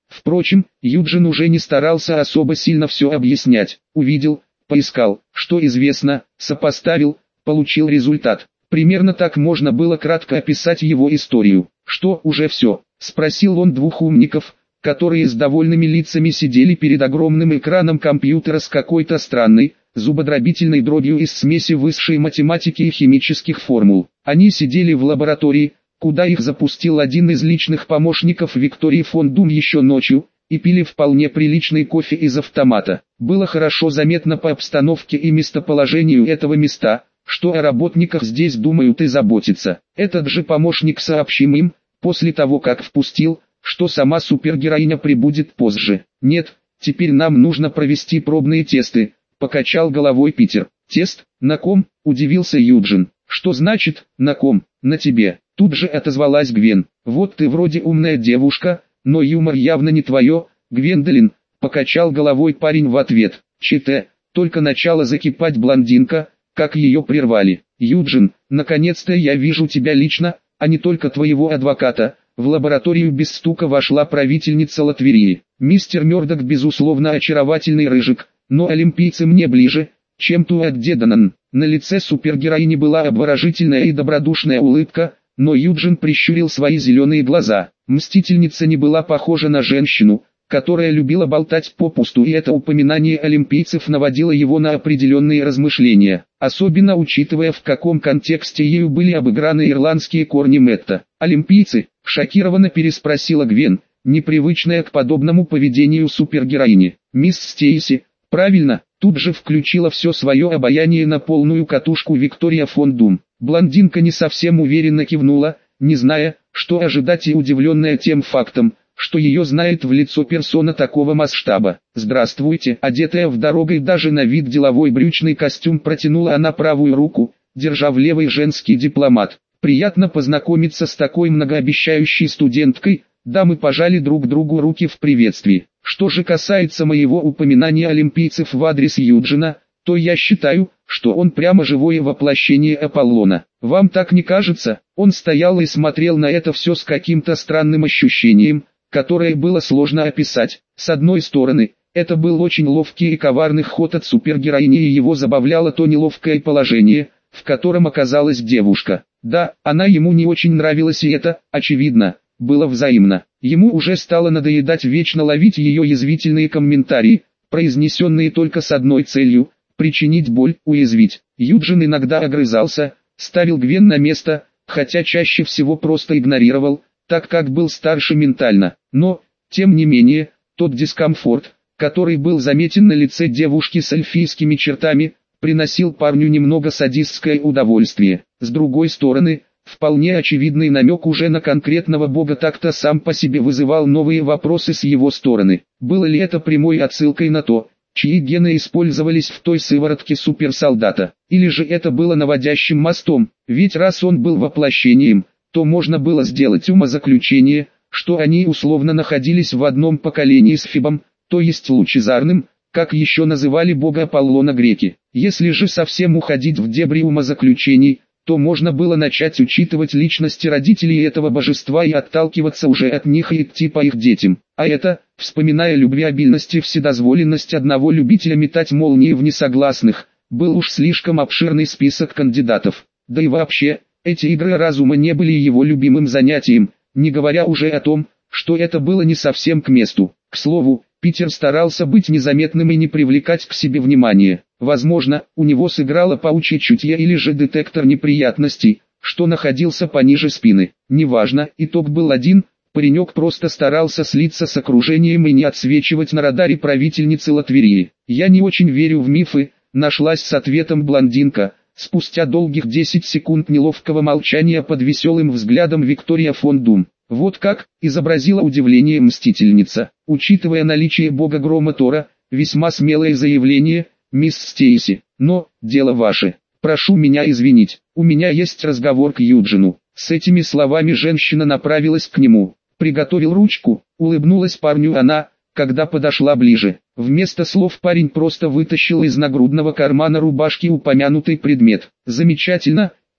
Впрочем, Юджин уже не старался особо сильно все объяснять. Увидел, поискал, что известно, сопоставил, получил результат. Примерно так можно было кратко описать его историю. «Что, уже все?» – спросил он двух умников, которые с довольными лицами сидели перед огромным экраном компьютера с какой-то странной, зубодробительной дробью из смеси высшей математики и химических формул. Они сидели в лаборатории, куда их запустил один из личных помощников Виктории фон Дум еще ночью, и пили вполне приличный кофе из автомата. Было хорошо заметно по обстановке и местоположению этого места, что о работниках здесь думают и заботятся. Этот же помощник сообщил им, после того как впустил, что сама супергероиня прибудет позже. «Нет, теперь нам нужно провести пробные тесты», — покачал головой Питер. «Тест? На ком?» — удивился Юджин. «Что значит, на ком? На тебе?» Тут же отозвалась Гвен. «Вот ты вроде умная девушка, но юмор явно не твое, Гвендолин», — покачал головой парень в ответ. «Чите, только начала закипать блондинка, как ее прервали. Юджин, наконец-то я вижу тебя лично, а не только твоего адвоката». В лабораторию без стука вошла правительница Латверии. «Мистер Мёрдок безусловно очаровательный рыжик, но олимпийцы мне ближе, чем Туат Деданан». На лице супергероини была обворожительная и добродушная улыбка, но Юджин прищурил свои зеленые глаза. Мстительница не была похожа на женщину, которая любила болтать попусту, и это упоминание олимпийцев наводило его на определенные размышления, особенно учитывая, в каком контексте ею были обыграны ирландские корни Мэтта. «Олимпийцы?» — шокированно переспросила Гвен, непривычная к подобному поведению супергероини. «Мисс Стейси, правильно», тут же включила все свое обаяние на полную катушку Виктория фон Дум. Блондинка не совсем уверенно кивнула, не зная, что ожидать, и удивленная тем фактом, что ее знает в лицо персона такого масштаба. «Здравствуйте», одетая в дорогой даже на вид деловой брючный костюм, протянула она правую руку, держа в левой женский дипломат. «Приятно познакомиться с такой многообещающей студенткой», дамы пожали друг другу руки в приветствии. Что же касается моего упоминания олимпийцев в адрес Юджина, то я считаю, что он прямо живое воплощение Аполлона. Вам так не кажется? Он стоял и смотрел на это все с каким-то странным ощущением, которое было сложно описать. С одной стороны, это был очень ловкий и коварный ход от супергероини, и его забавляло то неловкое положение, в котором оказалась девушка. Да, она ему не очень нравилась, и это, очевидно, было взаимно. Ему уже стало надоедать вечно ловить ее язвительные комментарии, произнесенные только с одной целью – причинить боль, уязвить. Юджин иногда огрызался, ставил Гвен на место, хотя чаще всего просто игнорировал, так как был старше ментально. Но, тем не менее, тот дискомфорт, который был заметен на лице девушки с эльфийскими чертами, приносил парню немного садистское удовольствие. С другой стороны, вполне очевидный намек уже на конкретного бога так-то сам по себе вызывал новые вопросы с его стороны. Было ли это прямой отсылкой на то, чьи гены использовались в той сыворотке суперсолдата, или же это было наводящим мостом? Ведь раз он был воплощением, то можно было сделать умозаключение, что они условно находились в одном поколении с Фибом, то есть лучезарным, как еще называли бога Аполлона греки. Если же совсем уходить в дебри умозаключений, то можно было начать учитывать личности родителей этого божества и отталкиваться уже от них и идти по их детям. А это, вспоминая любвеобильность и вседозволенность одного любителя метать молнии в несогласных, был уж слишком обширный список кандидатов. Да и вообще, эти игры разума не были его любимым занятием, не говоря уже о том, что это было не совсем к месту. К слову, Питер старался быть незаметным и не привлекать к себе внимания. Возможно, у него сыграло паучье чутье или же детектор неприятностей, что находился пониже спины. Неважно, итог был один, паренек просто старался слиться с окружением и не отсвечивать на радаре правительницы Латверии. «Я не очень верю в мифы», нашлась с ответом блондинка, спустя долгих 10 секунд неловкого молчания под веселым взглядом Виктория фон Дум. «Вот как?» – изобразила удивление мстительница. «Учитывая наличие бога грома Тора, весьма смелое заявление, мисс Стейси. Но, дело ваше. Прошу меня извинить, у меня есть разговор к Юджину». С этими словами женщина направилась к нему. «Приготовил ручку», – улыбнулась парню она, когда подошла ближе. Вместо слов парень просто вытащил из нагрудного кармана рубашки упомянутый предмет. «Замечательно»,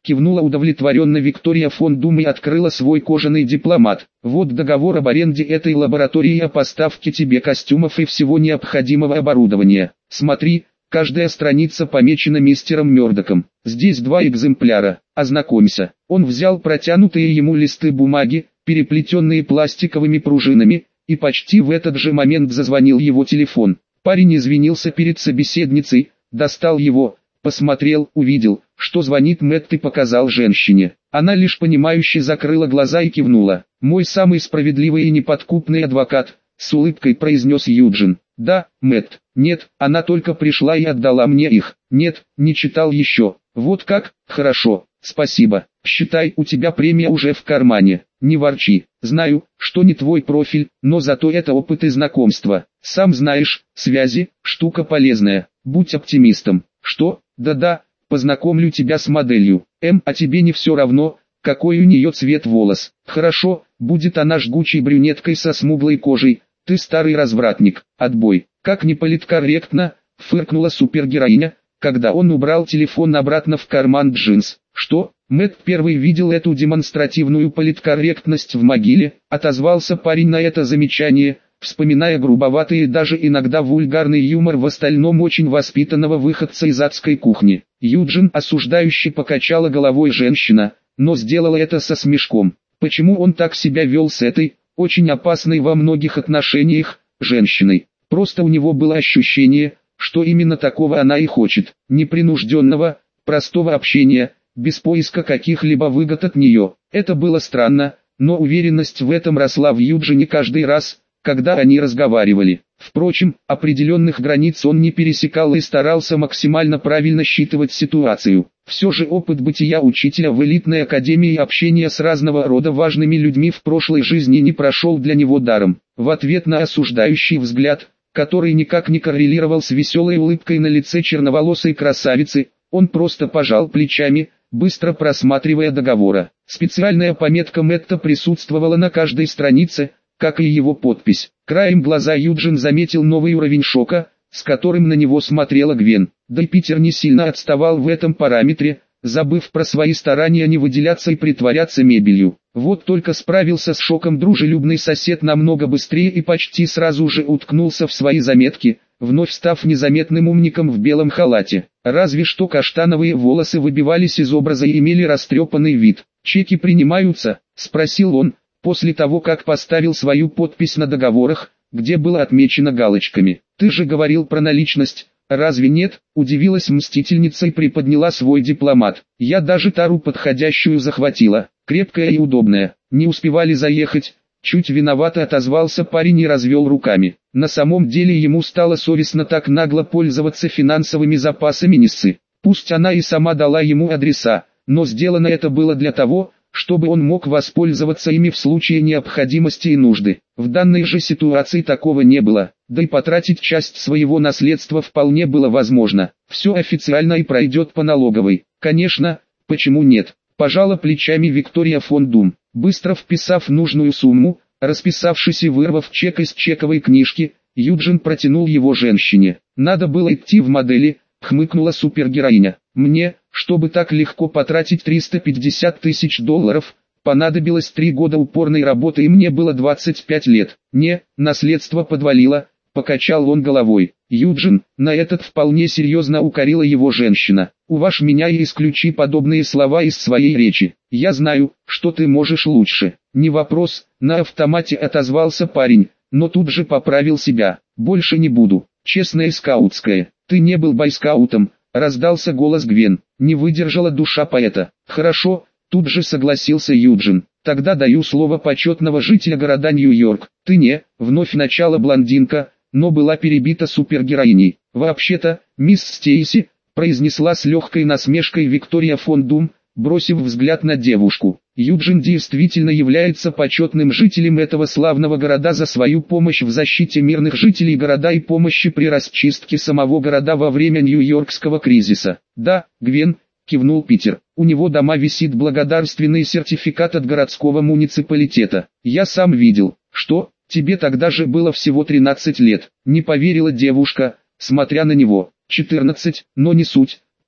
кивнула удовлетворенно Виктория фон Дум и открыла свой кожаный дипломат. Вот договор об аренде этой лаборатории и о поставке тебе костюмов и всего необходимого оборудования. Смотри, каждая страница помечена мистером Мёрдоком. Здесь 2 экземпляра. Ознакомься. Он взял протянутые ему листы бумаги, переплетенные пластиковыми пружинами, и почти в этот же момент зазвонил его телефон. Парень извинился перед собеседницей, достал его, посмотрел, увидел, что звонит Мэтт и показал женщине. Она лишь понимающе закрыла глаза и кивнула. «Мой самый справедливый и неподкупный адвокат», — с улыбкой произнес Юджин. «Да, Мэтт». «Нет, она только пришла и отдала мне их». «Нет, не читал еще». «Вот как? Хорошо, спасибо. Считай, у тебя премия уже в кармане». «Не ворчи. Знаю, что не твой профиль, но зато это опыт и знакомство. Сам знаешь, связи – штука полезная. Будь оптимистом». «Что? Да-да, познакомлю тебя с моделью. А тебе не все равно, какой у нее цвет волос?» «Хорошо, будет она жгучей брюнеткой со смуглой кожей. Ты старый развратник. Отбой». «Как не политкорректно», — фыркнула супергероиня, когда он убрал телефон обратно в карман джинс. «Что?» Мэтт первый видел эту демонстративную политкорректность в могиле, отозвался парень на это замечание, вспоминая грубоватый и даже иногда вульгарный юмор в остальном очень воспитанного выходца из адской кухни. Юджин осуждающе покачала головой женщина, но сделала это со смешком. Почему он так себя вел с этой, очень опасной во многих отношениях, женщиной? Просто у него было ощущение, что именно такого она и хочет, непринужденного, простого общения, без поиска каких-либо выгод от нее. Это было странно, но уверенность в этом росла в Юджине каждый раз, когда они разговаривали. Впрочем, определенных границ он не пересекал и старался максимально правильно считывать ситуацию. Все же опыт бытия учителя в элитной академии и общения с разного рода важными людьми в прошлой жизни не прошел для него даром. В ответ на осуждающий взгляд, который никак не коррелировал с веселой улыбкой на лице черноволосой красавицы, он просто пожал плечами, быстро просматривая договора. Специальная пометка Мэтта присутствовала на каждой странице, как и его подпись. Краем глаза Юджин заметил новый уровень шока, с которым на него смотрела Гвен. Да и Питер не сильно отставал в этом параметре, забыв про свои старания не выделяться и притворяться мебелью. Вот только справился с шоком дружелюбный сосед намного быстрее и почти сразу же уткнулся в свои заметки, вновь став незаметным умником в белом халате. Разве что каштановые волосы выбивались из образа и имели растрепанный вид. «Чеки принимаются?» – спросил он, после того как поставил свою подпись на договорах, где было отмечено галочками. «Ты же говорил про наличность, разве нет?» – удивилась мстительница и приподняла свой дипломат. «Я даже тару подходящую захватила, крепкая и удобная. Не успевали заехать». Чуть виновато отозвался парень и развел руками. На самом деле ему стало совестно так нагло пользоваться финансовыми запасами Ниссы. Пусть она и сама дала ему адреса, но сделано это было для того, чтобы он мог воспользоваться ими в случае необходимости и нужды. В данной же ситуации такого не было, да и потратить часть своего наследства вполне было возможно. Все официально и пройдет по налоговой. Конечно, почему нет? Пожала плечами Виктория фон Дум. Быстро вписав нужную сумму, расписавшись и вырвав чек из чековой книжки, Юджин протянул его женщине. «Надо было идти в модели», — хмыкнула супергероиня. «Мне, чтобы так легко потратить 350 тысяч долларов, понадобилось 3 года упорной работы и мне было 25 лет. Не, наследство подвалило», — покачал он головой. «Юджин, на этот вполне серьезно укорила его женщина. Уважь меня и исключи подобные слова из своей речи. Я знаю, что ты можешь лучше». «Не вопрос», — на автомате отозвался парень, но тут же поправил себя. «Больше не буду. Честное скаутское». «Ты не был бойскаутом», — раздался голос Гвен. Не выдержала душа поэта. «Хорошо», — тут же согласился Юджин. «Тогда даю слово почетного жителя города Нью-Йорк». «Ты не», — вновь начала блондинка, но была перебита супергероиней. «Вообще-то, мисс Стейси», — произнесла с легкой насмешкой Виктория фон Дум, бросив взгляд на девушку. «Юджин действительно является почетным жителем этого славного города за свою помощь в защите мирных жителей города и помощи при расчистке самого города во время Нью-Йоркского кризиса». «Да, Гвен», — кивнул Питер, — «у него дома висит благодарственный сертификат от городского муниципалитета. Я сам видел». «Что? Тебе тогда же было всего 13 лет», — не поверила девушка, смотря на него. 14, но не суть,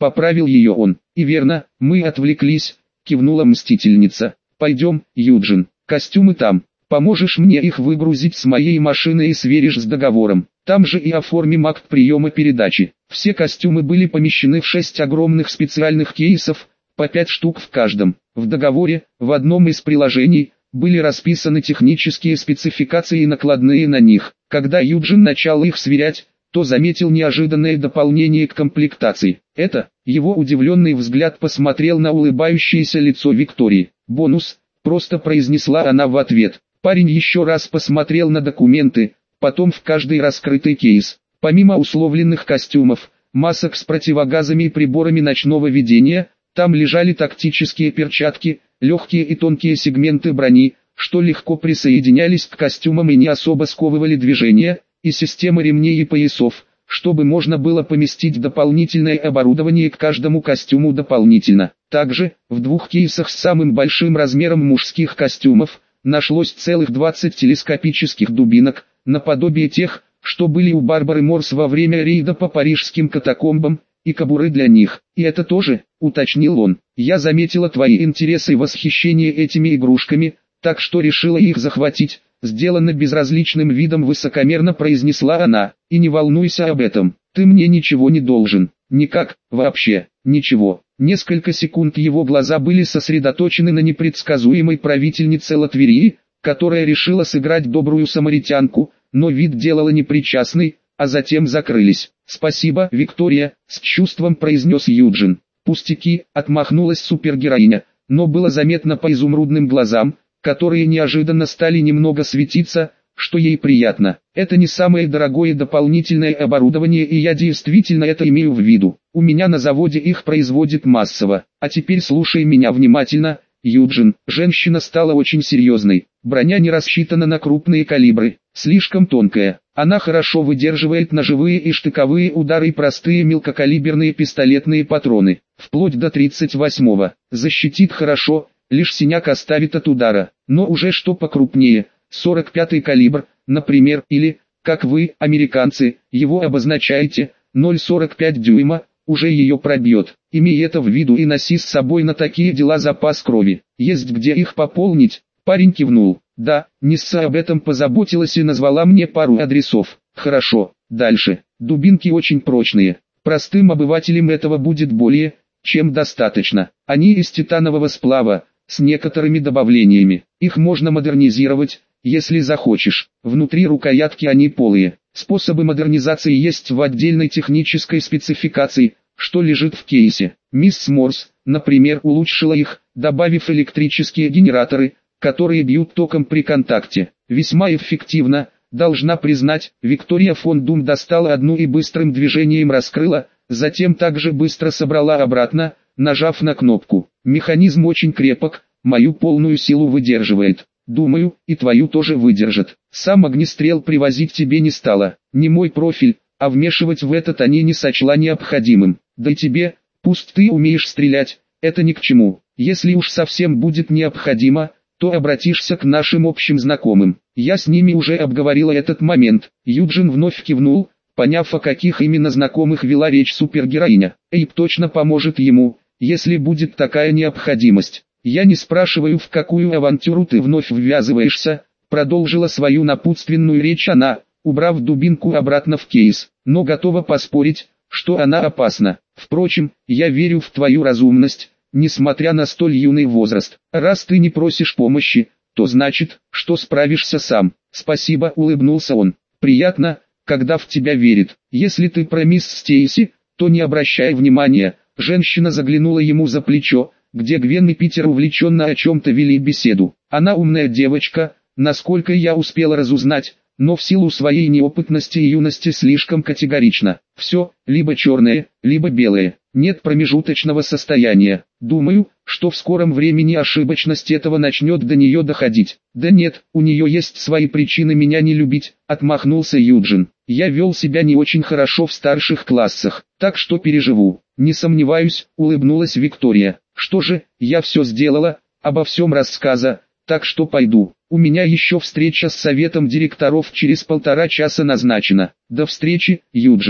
поправил ее он. И верно, мы отвлеклись, кивнула мстительница. Пойдем, Юджин, костюмы там. Поможешь мне их выгрузить с моей машины и сверишь с договором. Там же и оформим акт приема передачи. Все костюмы были помещены в 6 огромных специальных кейсов, по 5 штук в каждом. В договоре, в одном из приложений, были расписаны технические спецификации и накладные на них. Когда Юджин начал их сверять, то заметил неожиданное дополнение к комплектации. Это, его удивленный взгляд посмотрел на улыбающееся лицо Виктории. «Бонус», просто произнесла она в ответ. Парень еще раз посмотрел на документы, потом в каждый раскрытый кейс. Помимо условленных костюмов, масок с противогазами и приборами ночного видения, там лежали тактические перчатки, легкие и тонкие сегменты брони, что легко присоединялись к костюмам и не особо сковывали движение, и система ремней и поясов, чтобы можно было поместить дополнительное оборудование к каждому костюму дополнительно. Также, в 2 кейсах с самым большим размером мужских костюмов, нашлось целых 20 телескопических дубинок, наподобие тех, что были у Барбары Морс во время рейда по парижским катакомбам, и кобуры для них. И это тоже, уточнил он. Я заметила твои интересы и восхищение этими игрушками, так что решила их захватить. Сделано безразличным видом высокомерно произнесла она. И не волнуйся об этом, ты мне ничего не должен. Никак, вообще, ничего. Несколько секунд его глаза были сосредоточены на непредсказуемой правительнице Латверии, которая решила сыграть добрую самаритянку, но вид делала непричастный, а затем закрылись. «Спасибо, Виктория», — с чувством произнес Юджин. «Пустяки», — отмахнулась супергероиня, но было заметно по изумрудным глазам, которые неожиданно стали немного светиться, что ей приятно. Это не самое дорогое дополнительное оборудование, и я действительно это имею в виду. У меня на заводе их производят массово. А теперь слушай меня внимательно, Юджин. Женщина стала очень серьезной. Броня не рассчитана на крупные калибры, слишком тонкая. Она хорошо выдерживает ножевые и штыковые удары и простые мелкокалиберные пистолетные патроны, вплоть до 38-го. Защитит хорошо, лишь синяк оставит от удара. Но уже что покрупнее, 45-й калибр, например, или, как вы, американцы, его обозначаете, 0,45 дюйма, уже ее пробьет. Имей это в виду и носи с собой на такие дела запас крови. Есть где их пополнить? Парень кивнул. Да, Нисса об этом позаботилась и назвала мне пару адресов. Хорошо, дальше. Дубинки очень прочные. Простым обывателям этого будет более, чем достаточно. Они из титанового сплава, с некоторыми добавлениями. Их можно модернизировать, если захочешь. Внутри рукоятки они полые. Способы модернизации есть в отдельной технической спецификации, что лежит в кейсе. Мисс Морс, например, улучшила их, добавив электрические генераторы, которые бьют током при контакте. Весьма эффективно, должна признать. Виктория фон Дум достала одну и быстрым движением раскрыла, затем также быстро собрала обратно, нажав на кнопку. Механизм очень крепок, мою полную силу выдерживает. Думаю, и твою тоже выдержит. Сам огнестрел привозить тебе не стала. Не мой профиль, а вмешивать в этот они не сочла необходимым. Да и тебе, пусть ты умеешь стрелять, это ни к чему. Если уж совсем будет необходимо, то обратишься к нашим общим знакомым. Я с ними уже обговорила этот момент. Юджин вновь кивнул, поняв, о каких именно знакомых вела речь супергероиня. Эйб точно поможет ему, если будет такая необходимость. Я не спрашиваю, в какую авантюру ты вновь ввязываешься, продолжила свою напутственную речь она, убрав дубинку обратно в кейс, но готова поспорить, что она опасна. Впрочем, я верю в твою разумность, несмотря на столь юный возраст. Раз ты не просишь помощи, то значит, что справишься сам. Спасибо, улыбнулся он. Приятно, когда в тебя верит. Если ты про мисс Стейси, то не обращай внимания. Женщина заглянула ему за плечо, где Гвен и Питер увлеченно о чем-то вели беседу. Она умная девочка, насколько я успела разузнать, но в силу своей неопытности и юности слишком категорично. Все, либо черное, либо белое. Нет промежуточного состояния. Думаю, что в скором времени ошибочность этого начнет до нее доходить. Да нет, у нее есть свои причины меня не любить, отмахнулся Юджин. Я вел себя не очень хорошо в старших классах, так что переживу. Не сомневаюсь, улыбнулась Виктория. Что же, я все сделала, обо всем рассказа, так что пойду. У меня еще встреча с советом директоров через 1,5 часа назначена. До встречи, Юджин.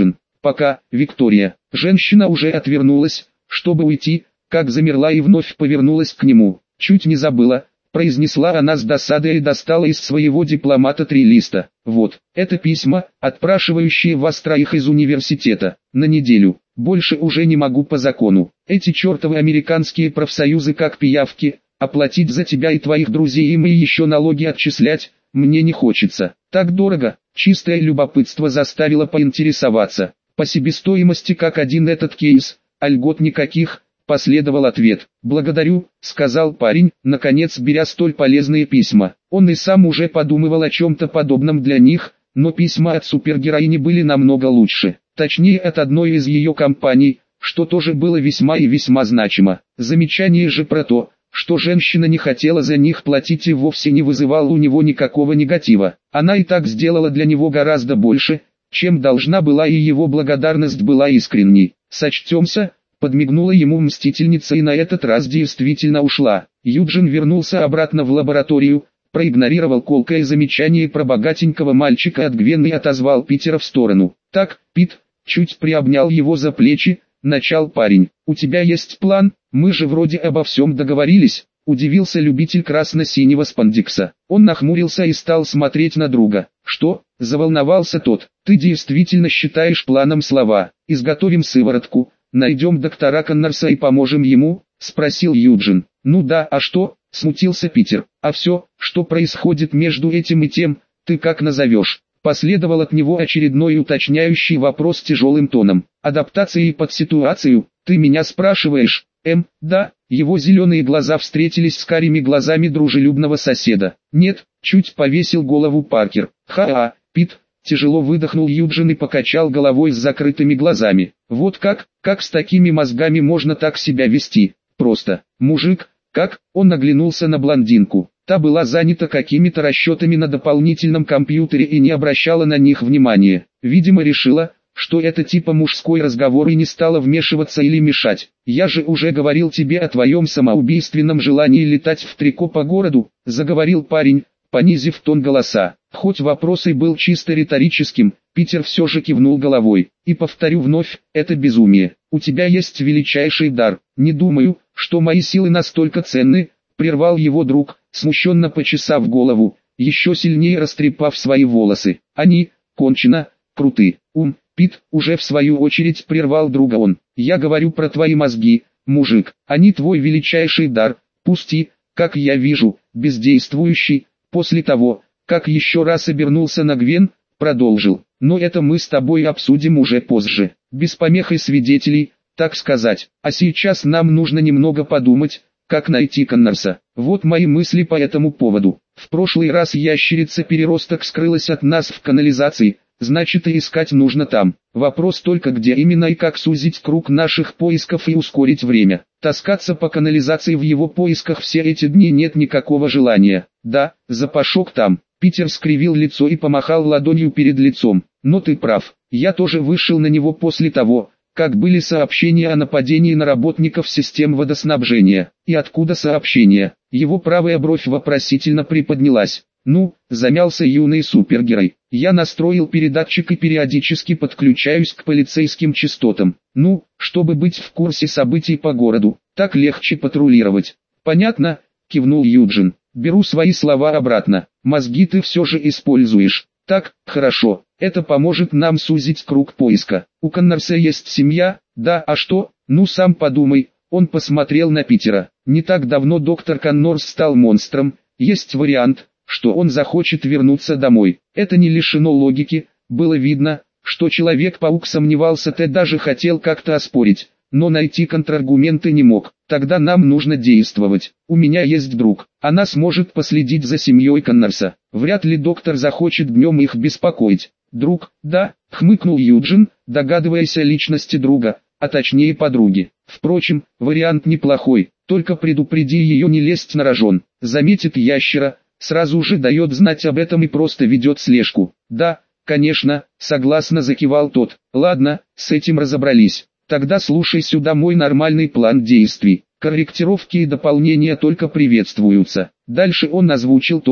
Пока, Виктория. Женщина уже отвернулась, чтобы уйти, как замерла и вновь повернулась к нему. Чуть не забыла, произнесла она с досадой и достала из своего дипломата 3 листа. Вот, это письма, отпрашивающие вас 3 из университета, на неделю. Больше уже не могу по закону. Эти чертовы американские профсоюзы как пиявки, оплатить за тебя и твоих друзей им и еще налоги отчислять, мне не хочется. Так дорого. Чистое любопытство заставило поинтересоваться. По себестоимости как один этот кейс, а льгот никаких, последовал ответ. «Благодарю», — сказал парень, наконец беря столь полезные письма. Он и сам уже подумывал о чем-то подобном для них, но письма от супергероини были намного лучше. Точнее от одной из ее компаний, что тоже было весьма и весьма значимо. Замечание же про то, что женщина не хотела за них платить и вовсе не вызывало у него никакого негатива. Она и так сделала для него гораздо больше, чем должна была, и его благодарность была искренней. «Сочтемся», — подмигнула ему мстительница и на этот раз действительно ушла. Юджин вернулся обратно в лабораторию, проигнорировал колкое замечание про богатенького мальчика от Гвен и отозвал Питера в сторону. «Так, Пит», чуть приобнял его за плечи, начал парень. «У тебя есть план? Мы же вроде обо всем договорились», — удивился любитель красно-синего спандекса. Он нахмурился и стал смотреть на друга. «Что?» — заволновался тот. «Ты действительно считаешь планом слова? Изготовим сыворотку, найдем доктора Коннорса и поможем ему?» — спросил Юджин. «Ну да, а что?» — смутился Питер. «А все, что происходит между этим и тем, ты как назовешь?» Последовал от него очередной уточняющий вопрос тяжелым тоном. «Адаптации под ситуацию, ты меня спрашиваешь?» Да, его зеленые глаза встретились с карими глазами дружелюбного соседа. «Нет», чуть повесил голову Паркер. «Ха-а, Пит», тяжело выдохнул Юджин и покачал головой с закрытыми глазами. «Вот как с такими мозгами можно так себя вести? Просто, мужик, как?» Он оглянулся на блондинку. Та была занята какими-то расчетами на дополнительном компьютере и не обращала на них внимания. Видимо, решила, что это типа мужской разговор, и не стала вмешиваться или мешать. «Я же уже говорил тебе о твоем самоубийственном желании летать в трико по городу», — заговорил парень, понизив тон голоса. Хоть вопрос и был чисто риторическим, Питер все же кивнул головой. «И повторю вновь, это безумие. У тебя есть величайший дар. Не думаю, что мои силы настолько ценны», — прервал его друг, смущенно почесав голову, еще сильнее растрепав свои волосы. «Они, кончено, круты. Пит, уже в свою очередь прервал друга он. «Я говорю про твои мозги, мужик. Они твой величайший дар, пусть и, как я вижу, бездействующий». После того, как еще раз обернулся на Гвен, продолжил. «Но это мы с тобой обсудим уже позже, без помех и свидетелей, так сказать. А сейчас нам нужно немного подумать, как найти Коннорса. Вот мои мысли по этому поводу. В прошлый раз ящерица-переросток скрылась от нас в канализации, значит и искать нужно там. Вопрос только где именно и как сузить круг наших поисков и ускорить время. Таскаться по канализации в его поисках все эти дни нет никакого желания. Да, запашок там». Питер скривил лицо и помахал ладонью перед лицом. «Но ты прав. Я тоже вышел на него после того, как были сообщения о нападении на работников систем водоснабжения. И откуда сообщения?» Его правая бровь вопросительно приподнялась. «Ну», замялся юный супергерой. «Я настроил передатчик и периодически подключаюсь к полицейским частотам. Ну, чтобы быть в курсе событий по городу, так легче патрулировать». «Понятно», кивнул Юджин. «Беру свои слова обратно. Мозги ты все же используешь. Так, хорошо. Это поможет нам сузить круг поиска. У Коннорса есть семья, да, а что? Ну сам подумай». Он посмотрел на Питера. «Не так давно доктор Коннорс стал монстром. Есть вариант, что он захочет вернуться домой. Это не лишено логики». Было видно, что Человек-паук сомневался, Т даже хотел как-то оспорить, но найти контраргументы не мог. «Тогда нам нужно действовать. У меня есть друг. Она сможет последить за семьей Коннорса. Вряд ли доктор захочет днем их беспокоить». «Друг, да», хмыкнул Юджин, догадываясь о личности друга, а точнее подруги. «Впрочем, вариант неплохой, только предупреди ее не лезть на рожон. Заметит ящера, сразу же дает знать об этом и просто ведет слежку». «Да, конечно», согласно закивал тот. «Ладно, с этим разобрались. Тогда слушай сюда мой нормальный план действий. Корректировки и дополнения только приветствуются». Дальше он озвучил то,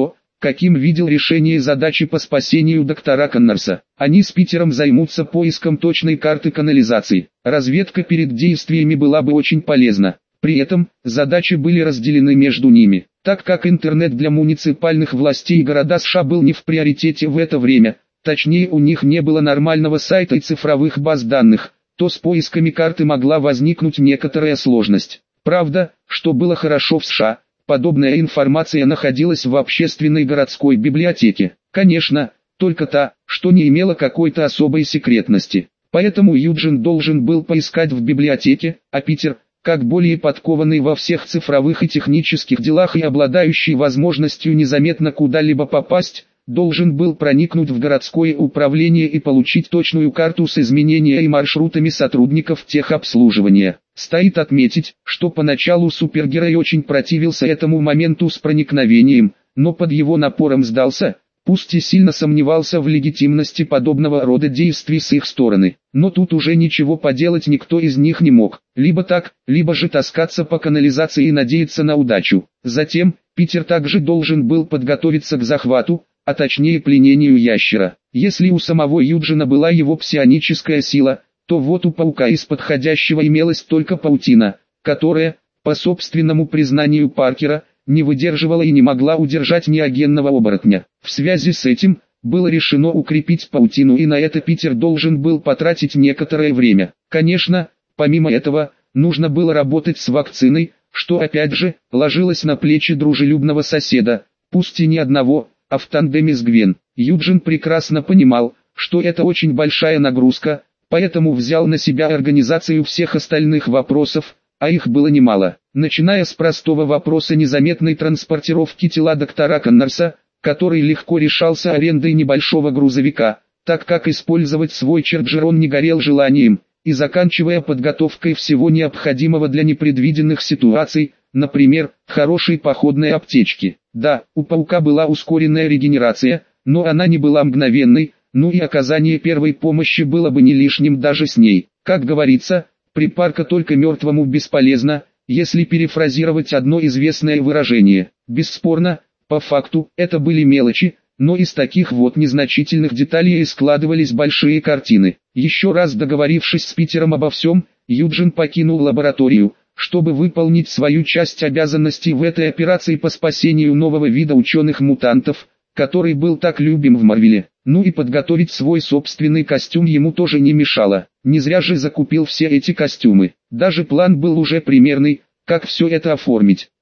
каким видел решение задачи по спасению доктора Коннорса. Они с Питером займутся поиском точной карты канализации. Разведка перед действиями была бы очень полезна. При этом, задачи были разделены между ними. Так как интернет для муниципальных властей и города США был не в приоритете в это время, точнее у них не было нормального сайта и цифровых баз данных, то с поисками карты могла возникнуть некоторая сложность. Правда, что было хорошо в США, подобная информация находилась в общественной городской библиотеке. Конечно, только та, что не имела какой-то особой секретности. Поэтому Юджин должен был поискать в библиотеке, а Питер, как более подкованный во всех цифровых и технических делах и обладающий возможностью незаметно куда-либо попасть, должен был проникнуть в городское управление и получить точную карту с изменениями и маршрутами сотрудников техобслуживания. Стоит отметить, что поначалу супергерой очень противился этому моменту с проникновением, но под его напором сдался, пусть и сильно сомневался в легитимности подобного рода действий с их стороны. Но тут уже ничего поделать никто из них не мог. Либо так, либо же таскаться по канализации и надеяться на удачу. Затем, Питер также должен был подготовиться к захвату, а точнее пленению ящера. Если у самого Юджина была его псионическая сила, то вот у паука из подходящего имелась только паутина, которая, по собственному признанию Паркера, не выдерживала и не могла удержать неогенного оборотня. В связи с этим, было решено укрепить паутину, и на это Питер должен был потратить некоторое время. Конечно, помимо этого, нужно было работать с вакциной, что опять же, ложилось на плечи дружелюбного соседа, пусть и не одного, а в тандеме с Гвен. Юджин прекрасно понимал, что это очень большая нагрузка, поэтому взял на себя организацию всех остальных вопросов, а их было немало. Начиная с простого вопроса незаметной транспортировки тела доктора Коннорса, который легко решался арендой небольшого грузовика, так как использовать свой Чарджер он не горел желанием, и заканчивая подготовкой всего необходимого для непредвиденных ситуаций, например, хорошей походной аптечки. Да, у паука была ускоренная регенерация, но она не была мгновенной, ну и оказание первой помощи было бы не лишним даже с ней. Как говорится, припарка только мертвому бесполезна, если перефразировать одно известное выражение. Бесспорно, по факту, это были мелочи, но из таких вот незначительных деталей и складывались большие картины. Еще раз договорившись с Питером обо всем, Юджин покинул лабораторию, чтобы выполнить свою часть обязанностей в этой операции по спасению нового вида ученых-мутантов, который был так любим в Марвеле. Ну и подготовить свой собственный костюм ему тоже не мешало. Не зря же закупил все эти костюмы. Даже план был уже примерный, как все это оформить.